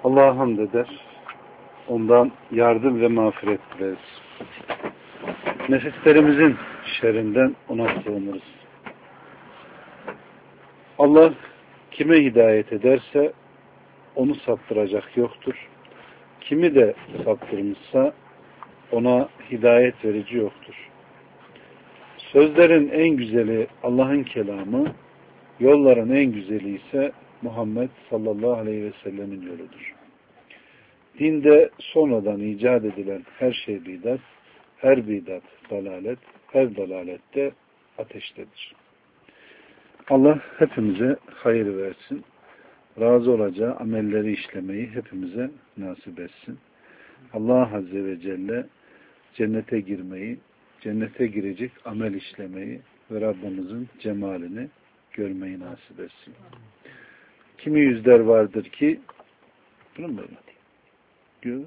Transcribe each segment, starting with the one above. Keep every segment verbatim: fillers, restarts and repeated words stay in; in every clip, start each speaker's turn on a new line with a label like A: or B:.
A: Allah'a hamd eder. Ondan yardım ve mağfiret dileriz. Nefislerimizin şerrinden ona sığınırız. Allah kime hidayet ederse onu saptıracak yoktur. Kimi de saptırmışsa ona hidayet verici yoktur. Sözlerin en güzeli Allah'ın kelamı, yolların en güzeli ise Muhammed sallallahu aleyhi ve sellemin yoludur. Dinde sonradan icat edilen her şey bidat, her bidat dalalet, her dalalette ateştedir. Allah hepimize hayır versin. Razı olacağı amelleri işlemeyi hepimize nasip etsin. Allah Azze ve Celle cennete girmeyi, cennete girecek amel işlemeyi ve Rabbimizin cemalini görmeyi nasip etsin. Kimi yüzler vardır ki bunu mu böyle?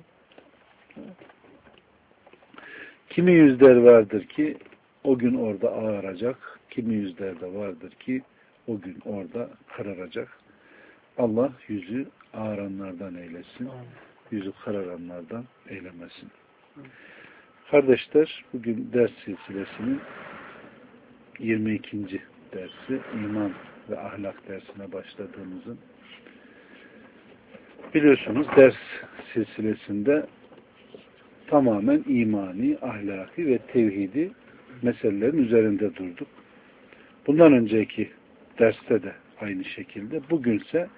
A: Kimi yüzler vardır ki o gün orada ağaracak, kimi yüzler de vardır ki o gün orada kararacak. Allah yüzü ağaranlardan eylesin, yüzü kararanlardan eylemesin. Kardeşler, bugün ders silsilesinin yirmi ikinci dersi, iman ve ahlak dersine başladığımızın, biliyorsunuz ders silsilesinde tamamen imani, ahlaki ve tevhidi meselelerin üzerinde durduk. Bundan önceki derste de aynı şekilde. Bugünse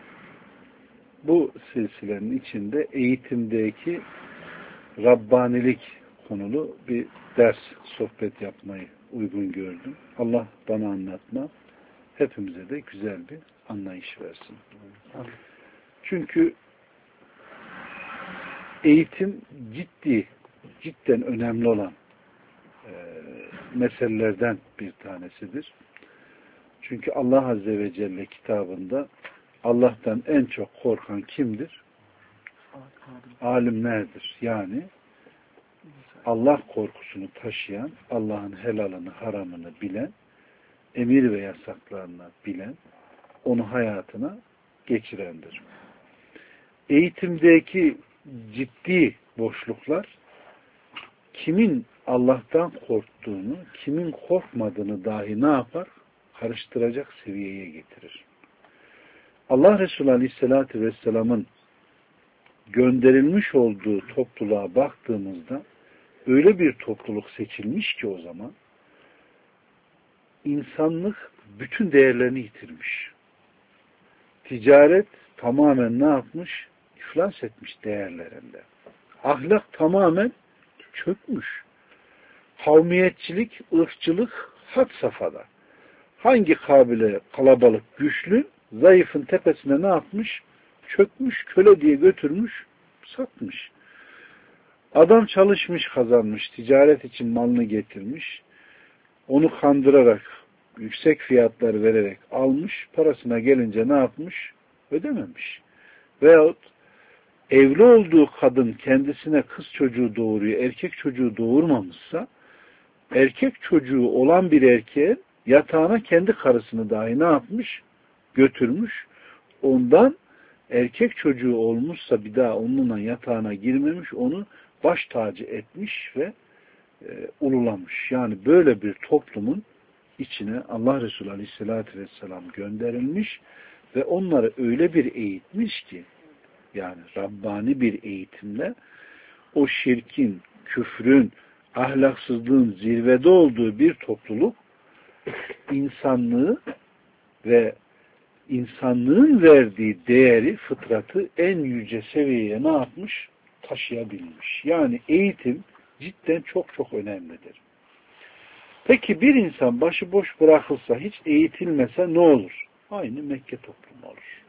A: bu silsilenin içinde eğitimdeki Rabbanilik konulu bir ders, sohbet yapmayı uygun gördüm. Allah bana anlatma, hepimize de güzel bir anlayış versin. Çünkü eğitim ciddi, cidden önemli olan e, meselelerden bir tanesidir. Çünkü Allah Azze ve Celle kitabında Allah'tan en çok korkan kimdir? Alimlerdir. Yani Allah korkusunu taşıyan, Allah'ın helalını, haramını bilen, emir ve yasaklarını bilen, onu hayatına geçirendir. Eğitimdeki ciddi boşluklar kimin Allah'tan korktuğunu, kimin korkmadığını dahi ne yapar? Karıştıracak seviyeye getirir. Allah Resulü Aleyhisselatü Vesselam'ın gönderilmiş olduğu topluluğa baktığımızda öyle bir topluluk seçilmiş ki o zaman insanlık bütün değerlerini yitirmiş. Ticaret tamamen ne yapmış? İflas etmiş değerlerinde. Ahlak tamamen çökmüş. Kavmiyetçilik, ırkçılık had safhada. Hangi kabile kalabalık, güçlü, zayıfın tepesine ne yapmış? Çökmüş, köle diye götürmüş, satmış. Adam çalışmış, kazanmış, ticaret için malını getirmiş, onu kandırarak, yüksek fiyatlar vererek almış, parasına gelince ne yapmış? Ödememiş. Veyahut evli olduğu kadın kendisine kız çocuğu doğuruyor, erkek çocuğu doğurmamışsa, erkek çocuğu olan bir erkeğin yatağına kendi karısını dahi ne yapmış? Götürmüş. Ondan erkek çocuğu olmuşsa bir daha onunla yatağına girmemiş, onu baş tacı etmiş ve e, ululamış. Yani böyle bir toplumun içine Allah Resulü Aleyhisselatü Vesselam gönderilmiş ve onları öyle bir eğitmiş ki, yani Rabbani bir eğitimle o şirkin, küfrün, ahlaksızlığın zirvede olduğu bir topluluk insanlığı ve insanlığın verdiği değeri, fıtratı en yüce seviyeye ne yapmış? Taşıyabilmiş. Yani eğitim cidden çok çok önemlidir. Peki bir insan başıboş bırakılsa, hiç eğitilmese ne olur? Aynı Mekke toplumu olur.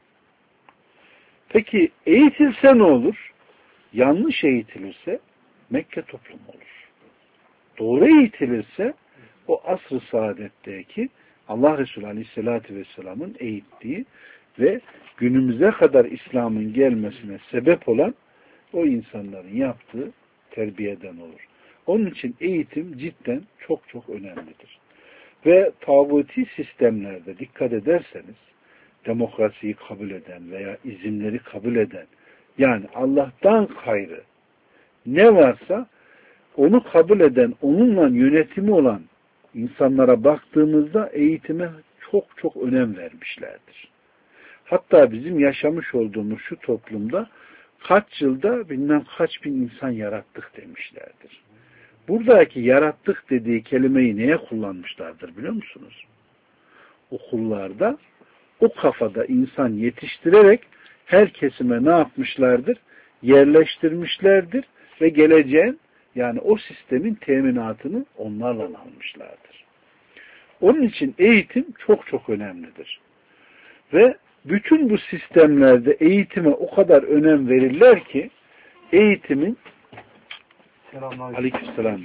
A: Peki eğitilse ne olur? Yanlış eğitilirse Mekke toplumu olur. Doğru eğitilirse o asr-ı saadetteki Allah Resulü Aleyhisselatü Vesselam'ın eğittiği ve günümüze kadar İslam'ın gelmesine sebep olan o insanların yaptığı terbiyeden olur. Onun için eğitim cidden çok çok önemlidir. Ve tağuti sistemlerde dikkat ederseniz demokrasiyi kabul eden veya izinleri kabul eden, yani Allah'tan gayrı ne varsa onu kabul eden, onunla yönetimi olan insanlara baktığımızda eğitime çok çok önem vermişlerdir. Hatta bizim yaşamış olduğumuz şu toplumda kaç yılda bilmem kaç bin insan yarattık demişlerdir. Buradaki yarattık dediği kelimeyi neye kullanmışlardır biliyor musunuz? Okullarda o kafada insan yetiştirerek her kesime ne yapmışlardır? Yerleştirmişlerdir ve geleceğin, yani o sistemin teminatını onlarla almışlardır. Onun için eğitim çok çok önemlidir. Ve bütün bu sistemlerde eğitime o kadar önem verirler ki eğitimin Aleykümselam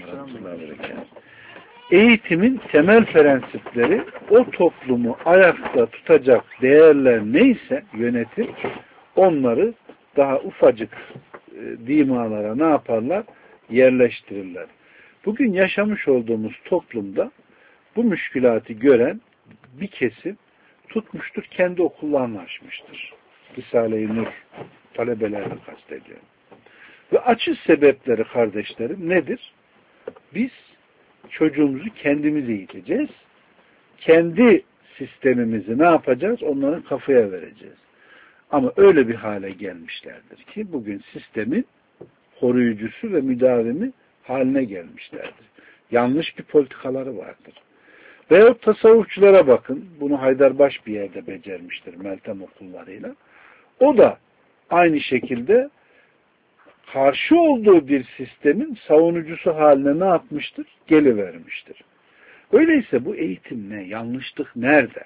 A: eğitimin temel prensipleri o toplumu ayakta tutacak değerler neyse yönetim, onları daha ufacık e, dimalara ne yaparlar? Yerleştirirler. Bugün yaşamış olduğumuz toplumda bu müşkülatı gören bir kesim tutmuştur, kendi okullarını açmıştır. Risale-i Nur talebelerini kastediyorum. Ve açış sebepleri kardeşlerim nedir? Biz çocuğumuzu kendimiz eğiteceğiz. Kendi sistemimizi ne yapacağız? Onların kafaya vereceğiz. Ama öyle bir hale gelmişlerdir ki bugün sistemin koruyucusu ve müdavimi haline gelmişlerdir. Yanlış bir politikaları vardır. Veyahut tasavvufçulara bakın. Bunu Haydarbaş bir yerde becermiştir Meltem okullarıyla. O da aynı şekilde karşı olduğu bir sistemin savunucusu haline ne yapmıştır? Gelivermiştir. Öyleyse bu eğitim ne? Yanlışlık nerede?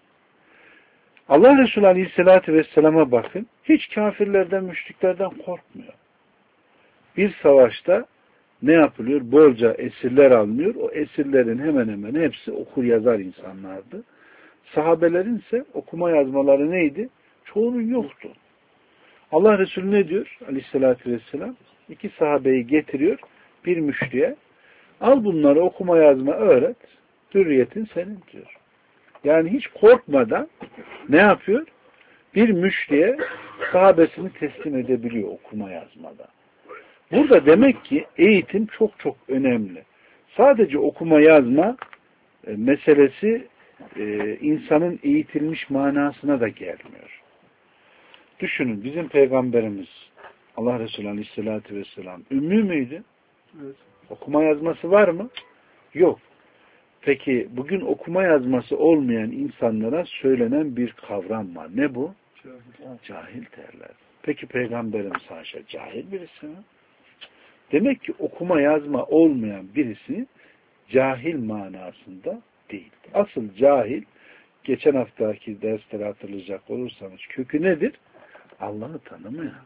A: Allah Resulü Aleyhisselatü Vesselam'a bakın. Hiç kafirlerden, müşriklerden korkmuyor. Bir savaşta ne yapılıyor? Bolca esirler alınıyor. O esirlerin hemen hemen hepsi okur yazar insanlardı. Sahabelerin ise okuma yazmaları neydi? Çoğunun yoktu. Allah Resulü ne diyor? Aleyhissalatü vesselam. İki sahabeyi getiriyor. Bir müşriye. Al bunları okuma yazma öğret. Hürriyetin senin diyor. Yani hiç korkmadan ne yapıyor? Bir müşriye sahabesini teslim edebiliyor okuma yazmada. Burada demek ki eğitim çok çok önemli. Sadece okuma yazma e, meselesi e, insanın eğitilmiş manasına da gelmiyor. Düşünün, bizim Peygamberimiz Allah Resulü Aleyhisselatü Vesselam ümmü müydü? Evet. Okuma yazması var mı? Yok. Peki bugün okuma yazması olmayan insanlara söylenen bir kavram var. Ne bu? Cahil, Cahil derler. Peki Peygamberimiz haşa cahil birisi mi? Demek ki okuma yazma olmayan birisi cahil manasında değil. Asıl cahil, geçen haftaki dersleri hatırlayacak olursanız kökü nedir? Allah'ı tanımayan.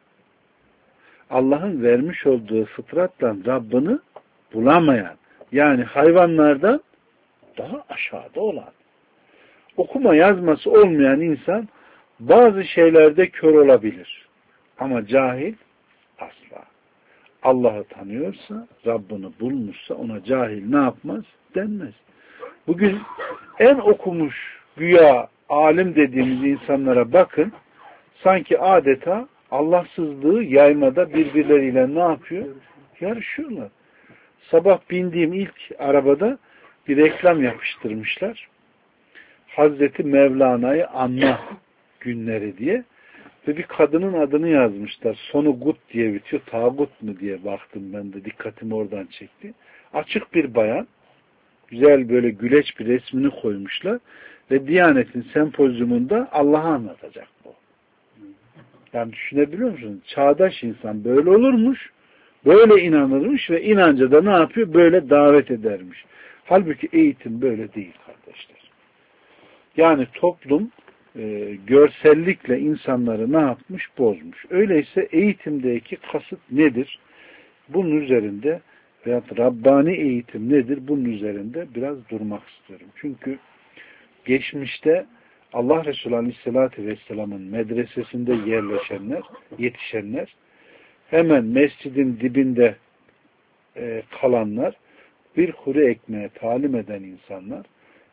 A: Allah'ın vermiş olduğu fıtratla Rabbini bulamayan. Yani hayvanlardan daha aşağıda olan. Okuma yazması olmayan insan bazı şeylerde kör olabilir. Ama cahil asla. Allah'ı tanıyorsa, Rabbini bulmuşsa ona cahil ne yapmaz? Denmez. Bugün en okumuş güya alim dediğimiz insanlara bakın, sanki adeta Allahsızlığı yaymada birbirleriyle ne yapıyor? Yarışıyorlar. Sabah bindiğim ilk arabada bir reklam yapıştırmışlar. Hazreti Mevlana'yı anma günleri diye. Ve bir kadının adını yazmışlar. Sonu gut diye bitiyor. Tağut mu diye baktım ben de. Dikkatimi oradan çekti. Açık bir bayan. Güzel böyle güleç bir resmini koymuşlar. Ve Diyanet'in sempozyumunda Allah'ı anlatacak bu. Yani düşünebiliyor musunuz? Çağdaş insan böyle olurmuş. Böyle inanırmış ve inanca da ne yapıyor? Böyle davet edermiş. Halbuki eğitim böyle değil kardeşler. Yani toplum e, görsellikle insanları ne yapmış? Bozmuş. Öyleyse eğitimdeki kasıt nedir? Bunun üzerinde veyahut Rabbani eğitim nedir? Bunun üzerinde biraz durmak istiyorum. Çünkü geçmişte Allah Resulü Aleyhisselatü Vesselam'ın medresesinde yerleşenler, yetişenler, hemen mescidin dibinde e, kalanlar, bir kuru ekmeğe talim eden insanlar,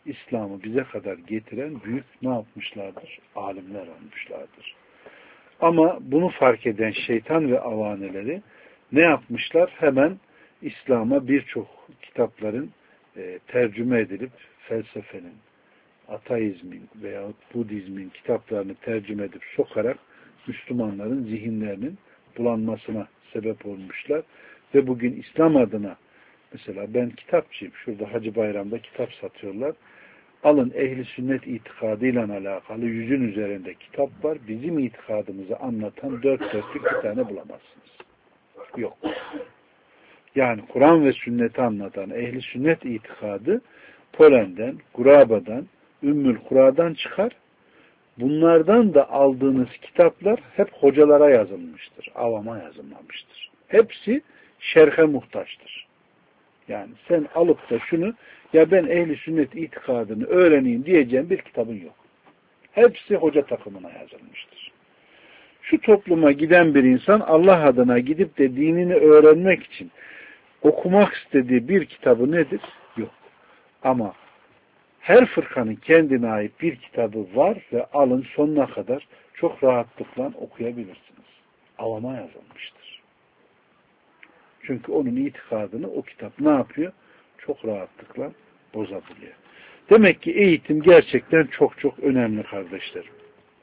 A: İslam'ı bize kadar getiren büyük ne yapmışlardır? Alimler olmuşlardır. Ama bunu fark eden şeytan ve avaneleri ne yapmışlar? Hemen İslam'a birçok kitapların e, tercüme edilip felsefenin, ateizmin veya Budizmin kitaplarını tercüme edip sokarak Müslümanların zihinlerinin bulanmasına sebep olmuşlar. Ve bugün İslam adına mesela ben kitapçıyım. Şurada Hacı Bayram'da kitap satıyorlar. Alın ehli sünnet itikadıyla alakalı yüzün üzerinde kitap var. Bizim itikadımızı anlatan dört dörtlük bir tane bulamazsınız. Yok. Yani Kur'an ve sünneti anlatan ehli sünnet itikadı Polen'den, Guraba'dan, Ümmül Kura'dan çıkar. Bunlardan da aldığınız kitaplar hep hocalara yazılmıştır. Avama yazılmamıştır. Hepsi şerhe muhtaçtır. Yani sen alıp da şunu ya ben ehli sünnet itikadını öğreneyim diyeceğim bir kitabın yok. Hepsi hoca takımına yazılmıştır. Şu topluma giden bir insan Allah adına gidip de dinini öğrenmek için okumak istediği bir kitabı nedir? Yok. Ama her fırkanın kendine ait bir kitabı var ve alın sonuna kadar çok rahatlıkla okuyabilirsiniz. Avama yazılmıştır. Çünkü onun itikadını o kitap ne yapıyor? Çok rahatlıkla bozabiliyor. Demek ki eğitim gerçekten çok çok önemli kardeşlerim.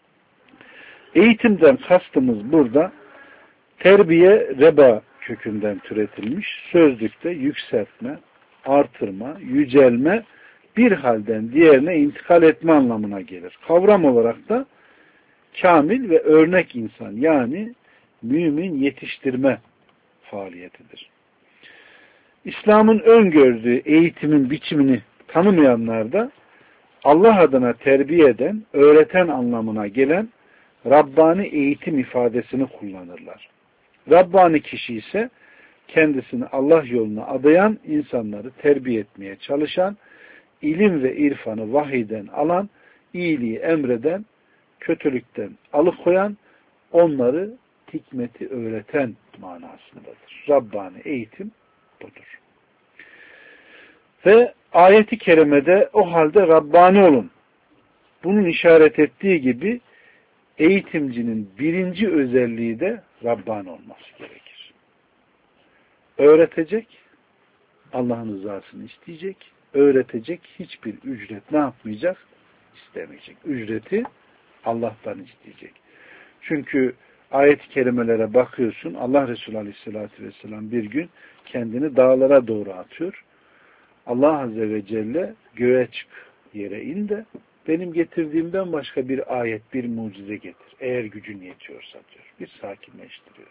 A: Eğitimden kastımız burada terbiye reba kökünden türetilmiş, sözlükte yükseltme, artırma, yücelme, bir halden diğerine intikal etme anlamına gelir. Kavram olarak da kamil ve örnek insan yani mümin yetiştirme faaliyetidir. İslam'ın öngördüğü eğitimin biçimini tanımayanlar da Allah adına terbiye eden, öğreten anlamına gelen Rabbani eğitim ifadesini kullanırlar. Rabbani kişi ise kendisini Allah yoluna adayan, insanları terbiye etmeye çalışan, ilim ve irfanı vahiyden alan, iyiliği emreden, kötülükten alıkoyan, onları hikmeti öğreten manasındadır. Rabbani eğitim budur. Ve ayeti kerimede o halde Rabbani olun. Bunun işaret ettiği gibi eğitimcinin birinci özelliği de Rabbani olması gerekir. Öğretecek, Allah'ın rızasını isteyecek, öğretecek, hiçbir ücret ne yapmayacak? İstemeyecek. Ücreti Allah'tan isteyecek. Çünkü ayet-i kerimelere bakıyorsun, Allah Resulü Aleyhisselatü Vesselam bir gün kendini dağlara doğru atıyor. Allah Azze ve Celle göğe çık, yere in de benim getirdiğimden başka bir ayet, bir mucize getir. Eğer gücün yetiyorsa diyor. Bir sakinleştiriyor.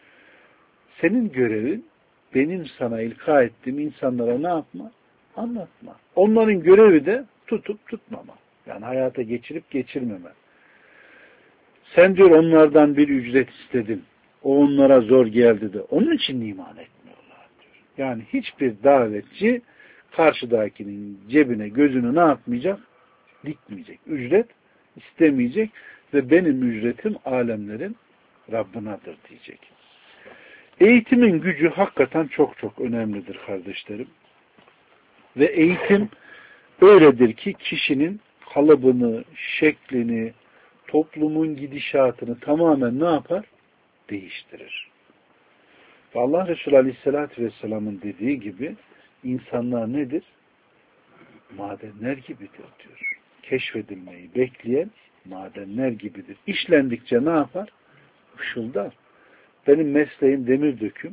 A: Senin görevin benim sana ilka ettiğim insanlara ne yapma? Anlatma. Onların görevi de tutup tutmama. Yani hayata geçirip geçirmeme. Sen diyor onlardan bir ücret istedin. O onlara zor geldi de. Onun için iman etmiyorlar diyor. Yani hiçbir davetçi karşıdakinin cebine gözünü ne yapmayacak? Dikmeyecek. Ücret istemeyecek ve benim ücretim alemlerin Rabbinadır diyecek. Eğitimin gücü hakikaten çok çok önemlidir kardeşlerim. Ve eğitim öyledir ki kişinin kalıbını, şeklini, toplumun gidişatını tamamen ne yapar? Değiştirir. Ve Allah Resulü Aleyhisselatü Vesselam'ın dediği gibi insanlar nedir? Madenler gibidir diyor. Keşfedilmeyi bekleyen madenler gibidir. İşlendikçe ne yapar? Işıldar. Benim mesleğim demir döküm.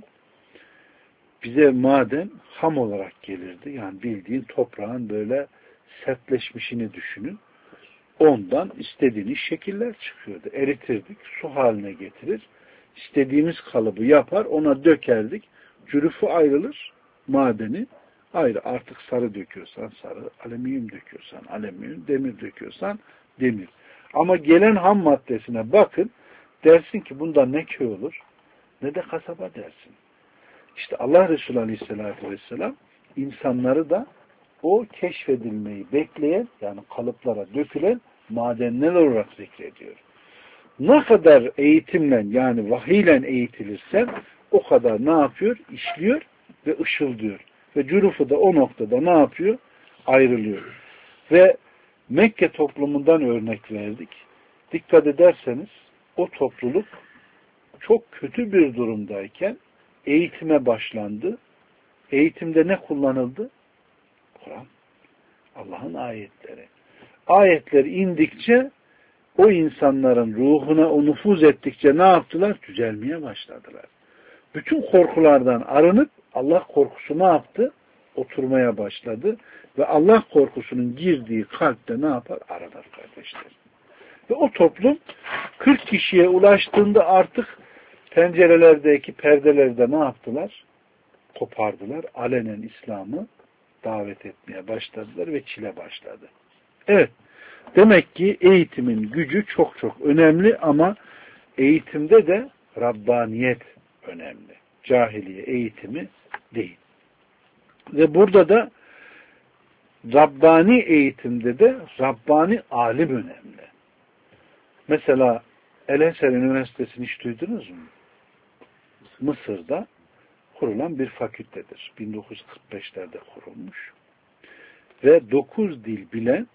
A: Bize maden ham olarak gelirdi. Yani bildiğin toprağın böyle sertleşmişini düşünün. Ondan istediğiniz şekiller çıkıyordu. Eritirdik, su haline getirir. İstediğimiz kalıbı yapar, ona dökerdik. Cürüfü ayrılır, madeni ayrı. Artık sarı döküyorsan sarı, alüminyum döküyorsan alüminyum, demir döküyorsan demir. Ama gelen ham maddesine bakın, dersin ki bunda ne köy olur, ne de kasaba dersin. İşte Allah Resulü Aleyhisselatü Vesselam insanları da o keşfedilmeyi bekleyen, yani kalıplara dökülen madenler olarak zikrediyor. Ne kadar eğitimle, yani vahiyle eğitilirsen o kadar ne yapıyor? İşliyor ve ışıldıyor. Ve cürufu da o noktada ne yapıyor? Ayrılıyor. Ve Mekke toplumundan örnek verdik. Dikkat ederseniz o topluluk çok kötü bir durumdayken eğitime başlandı. Eğitimde ne kullanıldı? Kur'an. Allah'ın ayetleri. Ayetler indikçe o insanların ruhuna o nüfuz ettikçe ne yaptılar? Düzelmeye başladılar. Bütün korkulardan arınıp Allah korkusu ne yaptı? Oturmaya başladı. Ve Allah korkusunun girdiği kalpte ne yapar? Aranır kardeşler. Ve o toplum kırk kişiye ulaştığında artık pencerelerdeki perdelerde ne yaptılar? Kopardılar. Alenen İslam'ı davet etmeye başladılar ve çile başladı. Evet. Demek ki eğitimin gücü çok çok önemli ama eğitimde de Rabbaniyet önemli. Cahiliye eğitimi değil. Ve burada da Rabbani eğitimde de Rabbani alim önemli. Mesela El-Eser Üniversitesi'ni hiç duydunuz mu? Mısır'da kurulan bir fakültedir. bin dokuz yüz kırk beşlerde kurulmuş. Ve dokuz dil bilen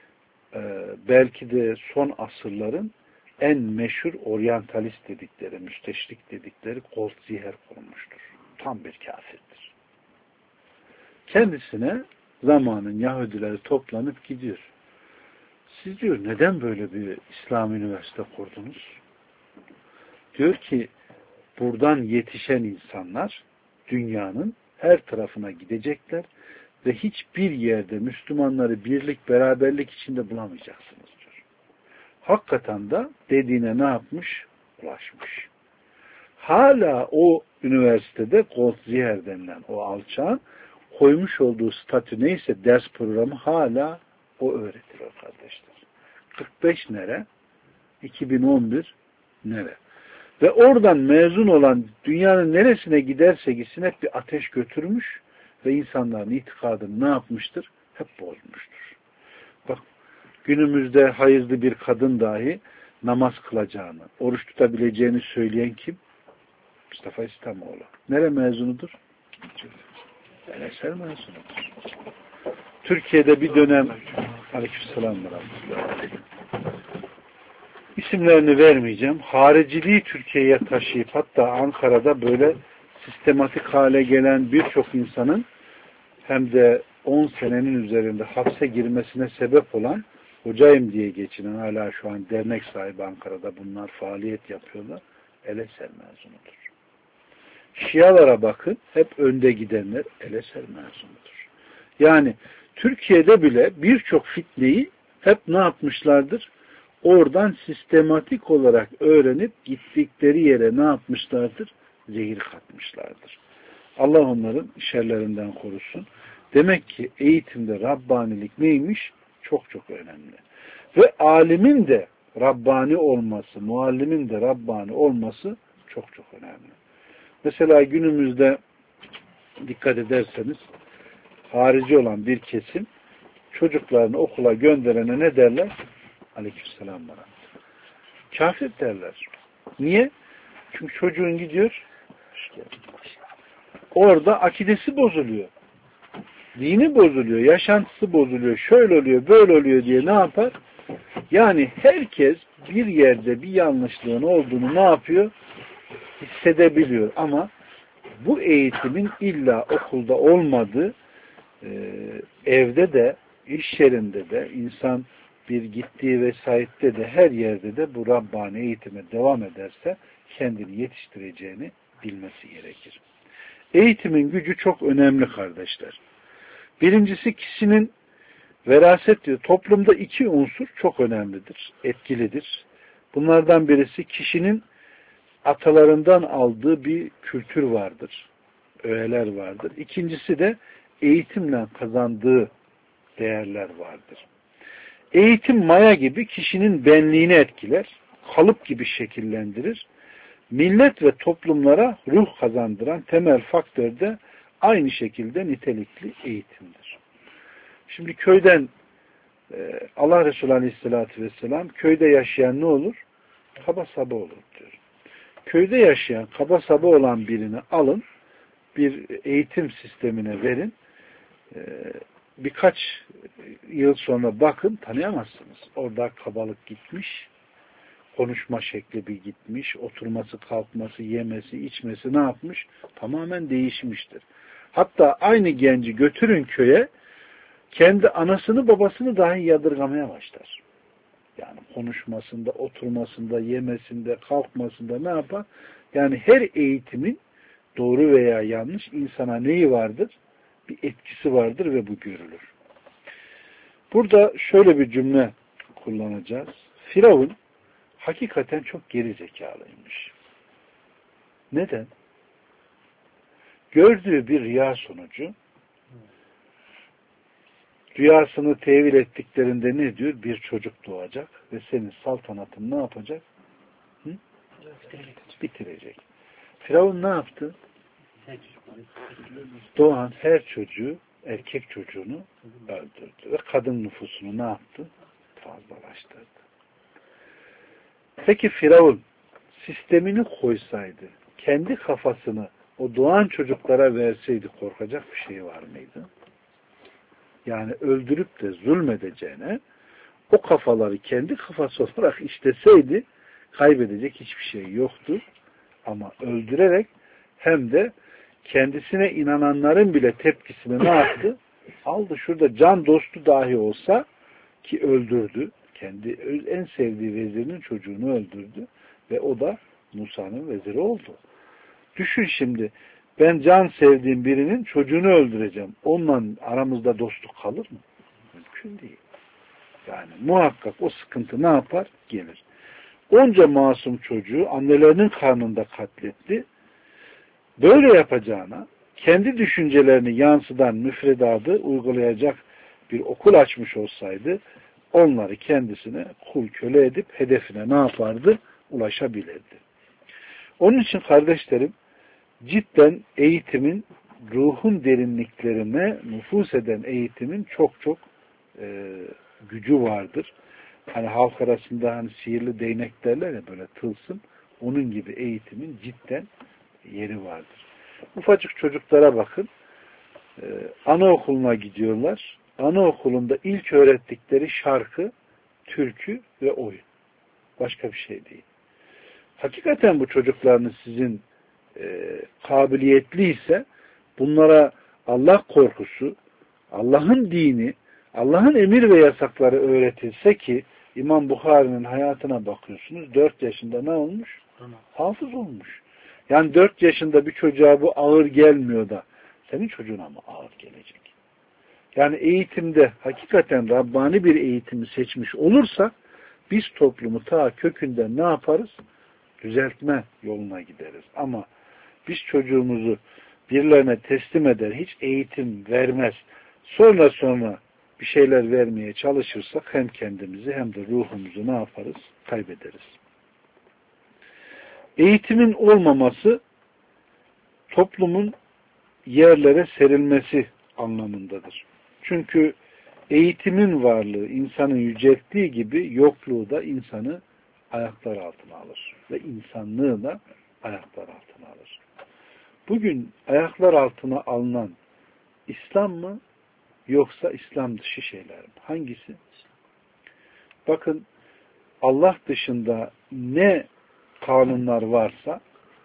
A: belki de son asırların en meşhur oryantalist dedikleri, müsteşrik dedikleri Goldziher kurmuştur. Tam bir kafirdir. Kendisine zamanın Yahudileri toplanıp gidiyor. Siz diyor neden böyle bir İslam üniversite kurdunuz? Diyor ki buradan yetişen insanlar dünyanın her tarafına gidecekler ve hiçbir yerde Müslümanları birlik, beraberlik içinde bulamayacaksınız diyor. Hakikaten de dediğine ne yapmış? Ulaşmış. Hala o üniversitede Goldziher denilen o alçağın koymuş olduğu statü neyse ders programı hala o öğretiliyor kardeşler. kırk beş nere? iki bin on bir nere? Ve oradan mezun olan dünyanın neresine giderse gitsin hep bir ateş götürmüş ve insanların itikadını ne yapmıştır? Hep bozmuştur. Bak günümüzde hayızlı bir kadın dahi namaz kılacağını, oruç tutabileceğini söyleyen kim? Mustafa İslamoğlu. Nere mezunudur? El-Eser mezunudur. Türkiye'de bir dönem Aleykümselam ve Rahmetullah. İsimlerini vermeyeceğim. Hariciliği Türkiye'ye taşıyıp hatta Ankara'da böyle sistematik hale gelen birçok insanın hem de on senenin üzerinde hapse girmesine sebep olan hocayım diye geçinen hala şu an dernek sahibi Ankara'da bunlar faaliyet yapıyorlar. El-Eser mezunudur. Şialara bakın hep önde gidenler El-Eser mezunudur. Yani Türkiye'de bile birçok fitneyi hep ne yapmışlardır? Oradan sistematik olarak öğrenip gittikleri yere ne yapmışlardır? Zehir katmışlardır. Allah onların şerlerinden korusun. Demek ki eğitimde Rabbanilik neymiş? Çok çok önemli. Ve alimin de Rabbani olması, muallimin de Rabbani olması çok çok önemli. Mesela günümüzde dikkat ederseniz harici olan bir kesim çocuklarını okula gönderene ne derler? Aleykümselam bana. Kafir derler. Niye? Çünkü çocuğun gidiyor orada akidesi bozuluyor. Dini bozuluyor. Yaşantısı bozuluyor. Şöyle oluyor, böyle oluyor diye ne yapar? Yani herkes bir yerde bir yanlışlığın olduğunu ne yapıyor? Hissedebiliyor. Ama bu eğitimin illa okulda olmadığı e, evde de iş yerinde de insan bir gittiği vesayette de her yerde de bu Rabbani eğitime devam ederse kendini yetiştireceğini bilmesi gerekir. Eğitimin gücü çok önemli kardeşler. Birincisi kişinin veraset diyor. Toplumda iki unsur çok önemlidir, etkilidir. Bunlardan birisi kişinin atalarından aldığı bir kültür vardır. Öğeler vardır. İkincisi de eğitimle kazandığı değerler vardır. Eğitim maya gibi kişinin benliğini etkiler, kalıp gibi şekillendirir. Millet ve toplumlara ruh kazandıran temel faktör de aynı şekilde nitelikli eğitimdir. Şimdi köyden Allah Resulü Aleyhisselatü Vesselam köyde yaşayan ne olur? Kaba saba olur diyor. Köyde yaşayan kaba saba olan birini alın, bir eğitim sistemine verin. birkaç yıl sonra bakın tanıyamazsınız. Orada kabalık gitmiş, konuşma şekli bir gitmiş, oturması, kalkması, yemesi, içmesi ne yapmış? Tamamen değişmiştir. Hatta aynı genci götürün köye, kendi anasını babasını dahi yadırgamaya başlar. Yani konuşmasında, oturmasında, yemesinde, kalkmasında ne yapar? Yani her eğitimin doğru veya yanlış insana neyi vardır? Bir etkisi vardır ve bu görülür. Burada şöyle bir cümle kullanacağız. Firavun hakikaten çok geri zekalıymış. Neden? Gördüğü bir rüya sonucu rüyasını tevil ettiklerinde ne diyor? Bir çocuk doğacak ve senin saltanatın ne yapacak? Hı? Bitirecek. Firavun ne yaptı? Doğan her çocuğu, erkek çocuğunu öldürdü ve kadın nüfusunu ne yaptı? Fazlalaştırdı. Peki Firavun sistemini koysaydı, kendi kafasını o doğan çocuklara verseydi korkacak bir şey var mıydı? Yani öldürüp de zulmedeceğine o kafaları kendi kafası olarak işleseydi kaybedecek hiçbir şey yoktu. Ama öldürerek hem de kendisine inananların bile tepkisini ne yaptı? Aldı. Şurada can dostu dahi olsa ki öldürdü. Kendi en sevdiği vezirinin çocuğunu öldürdü. Ve o da Musa'nın veziri oldu. Düşün şimdi, ben can sevdiğim birinin çocuğunu öldüreceğim. Onunla aramızda dostluk kalır mı? Mümkün değil. Yani muhakkak o sıkıntı ne yapar? Gelir. Onca masum çocuğu annelerinin karnında katletti. Böyle yapacağına kendi düşüncelerini yansıdan müfredatı uygulayacak bir okul açmış olsaydı onları kendisine kul köle edip hedefine ne yapardı? Ulaşabilirdi. Onun için kardeşlerim cidden eğitimin ruhun derinliklerine nüfuz eden eğitimin çok çok e, gücü vardır. Hani halk arasında hani sihirli değnek derler ya böyle tılsım, onun gibi eğitimin cidden yeri vardır. Ufacık çocuklara bakın, e, anaokuluna gidiyorlar. Anaokulunda ilk öğrettikleri şarkı, türkü ve oyun. Başka bir şey değil. Hakikaten bu çocuklarınız sizin e, kabiliyetliyse bunlara Allah korkusu, Allah'ın dini, Allah'ın emir ve yasakları öğretilse ki İmam Bukhari'nin hayatına bakıyorsunuz. Dört yaşında ne olmuş? Tamam. Hafız olmuş. Yani dört yaşında bir çocuğa bu ağır gelmiyor da senin çocuğuna mı ağır gelecek? Yani eğitimde hakikaten Rabbani bir eğitimi seçmiş olursak biz toplumu ta kökünden ne yaparız? Düzeltme yoluna gideriz. Ama biz çocuğumuzu birilerine teslim eder, hiç eğitim vermez, sonra sonra bir şeyler vermeye çalışırsak hem kendimizi hem de ruhumuzu ne yaparız? Kaybederiz. Eğitimin olmaması toplumun yerlere serilmesi anlamındadır. Çünkü eğitimin varlığı insanı yücelttiği gibi yokluğu da insanı ayaklar altına alır. Ve insanlığı da ayaklar altına alır. Bugün ayaklar altına alınan İslam mı yoksa İslam dışı şeyler mi? Hangisi? Bakın Allah dışında ne kanunlar varsa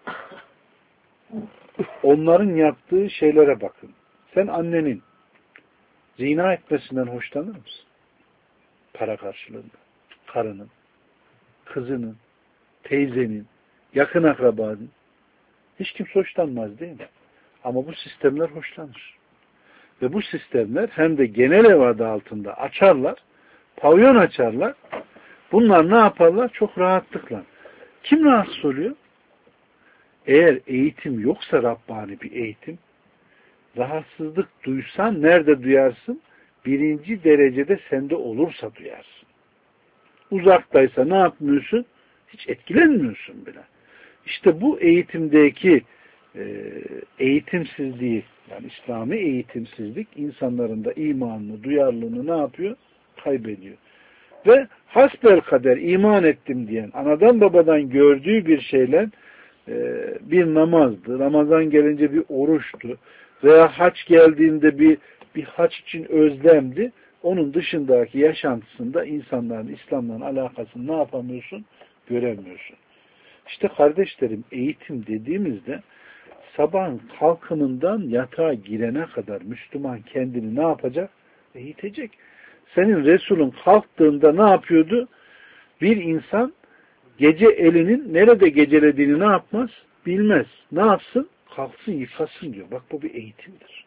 A: onların yaptığı şeylere bakın. Sen annenin zina etmesinden hoşlanır mısın? Para karşılığında. Karının, kızının, teyzenin, yakın akrabanın. Hiç kimse hoşlanmaz değil mi? Ama bu sistemler hoşlanır. Ve bu sistemler hem de genel ev adı altında açarlar, pavyon açarlar. Bunlar ne yaparlar? Çok rahatlıkla. Kim rahatsız oluyor? Eğer eğitim yoksa Rabbani bir eğitim, rahatsızlık duysan nerede duyarsın? Birinci derecede sende olursa duyarsın. Uzaktaysa ne yapmıyorsun? Hiç etkilenmiyorsun bile. İşte bu eğitimdeki e, eğitimsizliği, yani İslami eğitimsizlik insanların da imanını, duyarlılığını ne yapıyor? Kaybediyor. Ve hasbelkader iman ettim diyen, anadan babadan gördüğü bir şeyle e, bir namazdı, Ramazan gelince bir oruçtu veya haç geldiğinde bir bir haç için özlemdi. Onun dışındaki yaşantısında insanların İslam'la alakasını ne yapamıyorsun? Göremiyorsun. İşte kardeşlerim, eğitim dediğimizde sabahın kalkımından yatağa girene kadar Müslüman kendini ne yapacak? Eğitecek. Senin Resulün kalktığında ne yapıyordu? Bir insan gece elinin nerede gecelediğini ne yapmaz? Bilmez. Ne yapsın? Kalksın yıkasın diyor. Bak bu bir eğitimdir.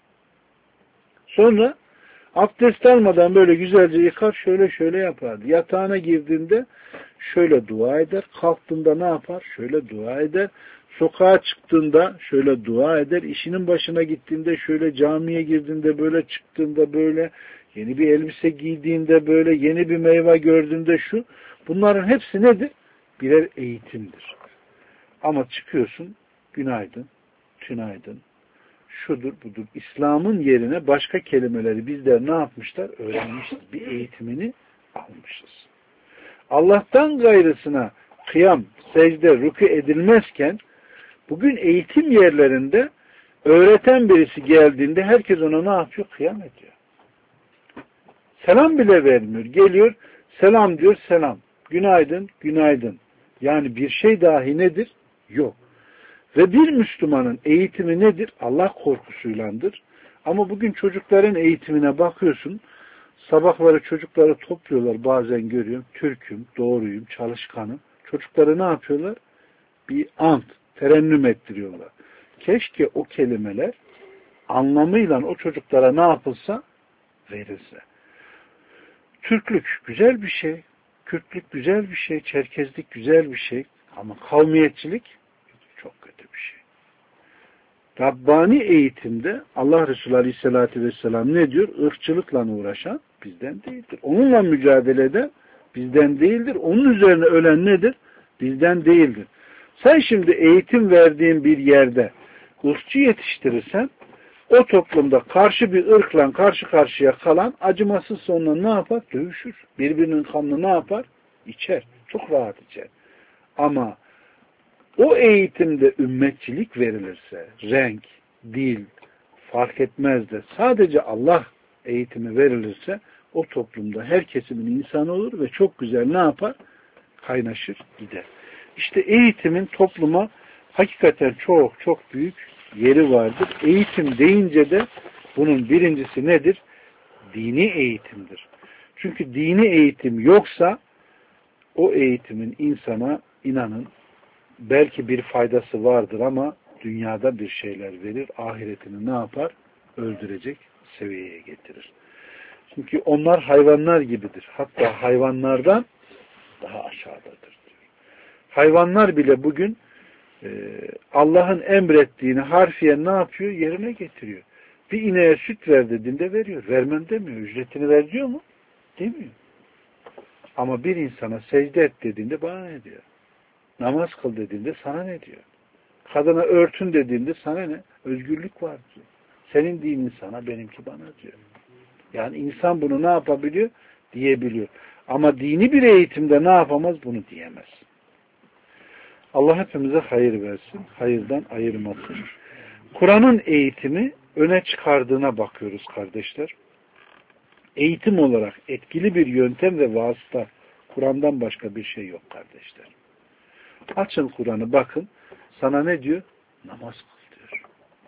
A: Sonra abdest almadan böyle güzelce yıkar, şöyle şöyle yapardı. Yatağına girdiğinde şöyle dua eder. Kalktığında ne yapar? Şöyle dua eder. Sokağa çıktığında şöyle dua eder. İşinin başına gittiğinde şöyle, camiye girdiğinde böyle, çıktığında böyle, yeni bir elbise giydiğinde böyle, yeni bir meyve gördüğünde şu. Bunların hepsi nedir? Birer eğitimdir. Ama çıkıyorsun, günaydın, tünaydın, şudur budur. İslam'ın yerine başka kelimeleri bizler ne yapmışlar? Öğrenmişiz. Bir eğitimini almışız. Allah'tan gayrısına kıyam, secde, rükû edilmezken bugün eğitim yerlerinde öğreten birisi geldiğinde herkes ona ne yapıyor? Kıyam ediyor. Selam bile vermiyor. Geliyor, selam diyor, selam. Günaydın, günaydın. Yani bir şey dahi nedir? Yok. Ve bir Müslümanın eğitimi nedir? Allah korkusuylandır. Ama bugün çocukların eğitimine bakıyorsun, sabahları çocukları topluyorlar, bazen görüyorum, Türk'üm, doğruyum, çalışkanım. Çocukları ne yapıyorlar? Bir ant, terennüm ettiriyorlar. Keşke o kelimeler anlamıyla o çocuklara ne yapılsa? Verilse. Türklük güzel bir şey, Kürtlük güzel bir şey, Çerkezlik güzel bir şey ama kavmiyetçilik çok kötü bir şey. Rabbani eğitimde Allah Resulü Aleyhisselatü Vesselam ne diyor? Irkçılıkla uğraşan bizden değildir. Onunla mücadele eden bizden değildir. Onun üzerine ölen nedir? Bizden değildir. Sen şimdi eğitim verdiğin bir yerde ırkçı yetiştirirsen o toplumda karşı bir ırkla karşı karşıya kalan acımasız sonuna ne yapar? Dövüşür. Birbirinin kanını ne yapar? İçer. Çok rahat içer. Ama o eğitimde ümmetçilik verilirse, renk, dil fark etmez de sadece Allah eğitimi verilirse o toplumda her kesimin insanı olur ve çok güzel ne yapar? Kaynaşır, gider. İşte eğitimin topluma hakikaten çok çok büyük yeri vardır. Eğitim deyince de bunun birincisi nedir? Dini eğitimdir. Çünkü dini eğitim yoksa o eğitimin insana inanın belki bir faydası vardır ama dünyada bir şeyler verir, ahiretini ne yapar? Öldürecek seviyeye getirir. Çünkü onlar hayvanlar gibidir. Hatta hayvanlardan daha aşağıdadır diyor. Hayvanlar bile bugün e, Allah'ın emrettiğini harfiyen ne yapıyor? Yerine getiriyor. Bir ineğe süt ver dediğinde veriyor. Vermem demiyor. Ücretini ver diyor mu? Demiyor. Ama bir insana secde et dediğinde bana ne diyor? Namaz kıl dediğinde sana ne diyor? Kadına örtün dediğinde sana ne? Özgürlük var diyor. Senin dinin sana, benimki bana diyor. Yani insan bunu ne yapabiliyor? Diyebiliyor. Ama dini bir eğitimde ne yapamaz? Bunu diyemez. Allah hepimize hayır versin. Hayırdan ayırmasın. Kur'an'ın eğitimi öne çıkardığına bakıyoruz kardeşler. Eğitim olarak etkili bir yöntem ve vasıta Kur'an'dan başka bir şey yok kardeşler. Açın Kur'an'ı bakın. Sana ne diyor? Namaz kıl diyor.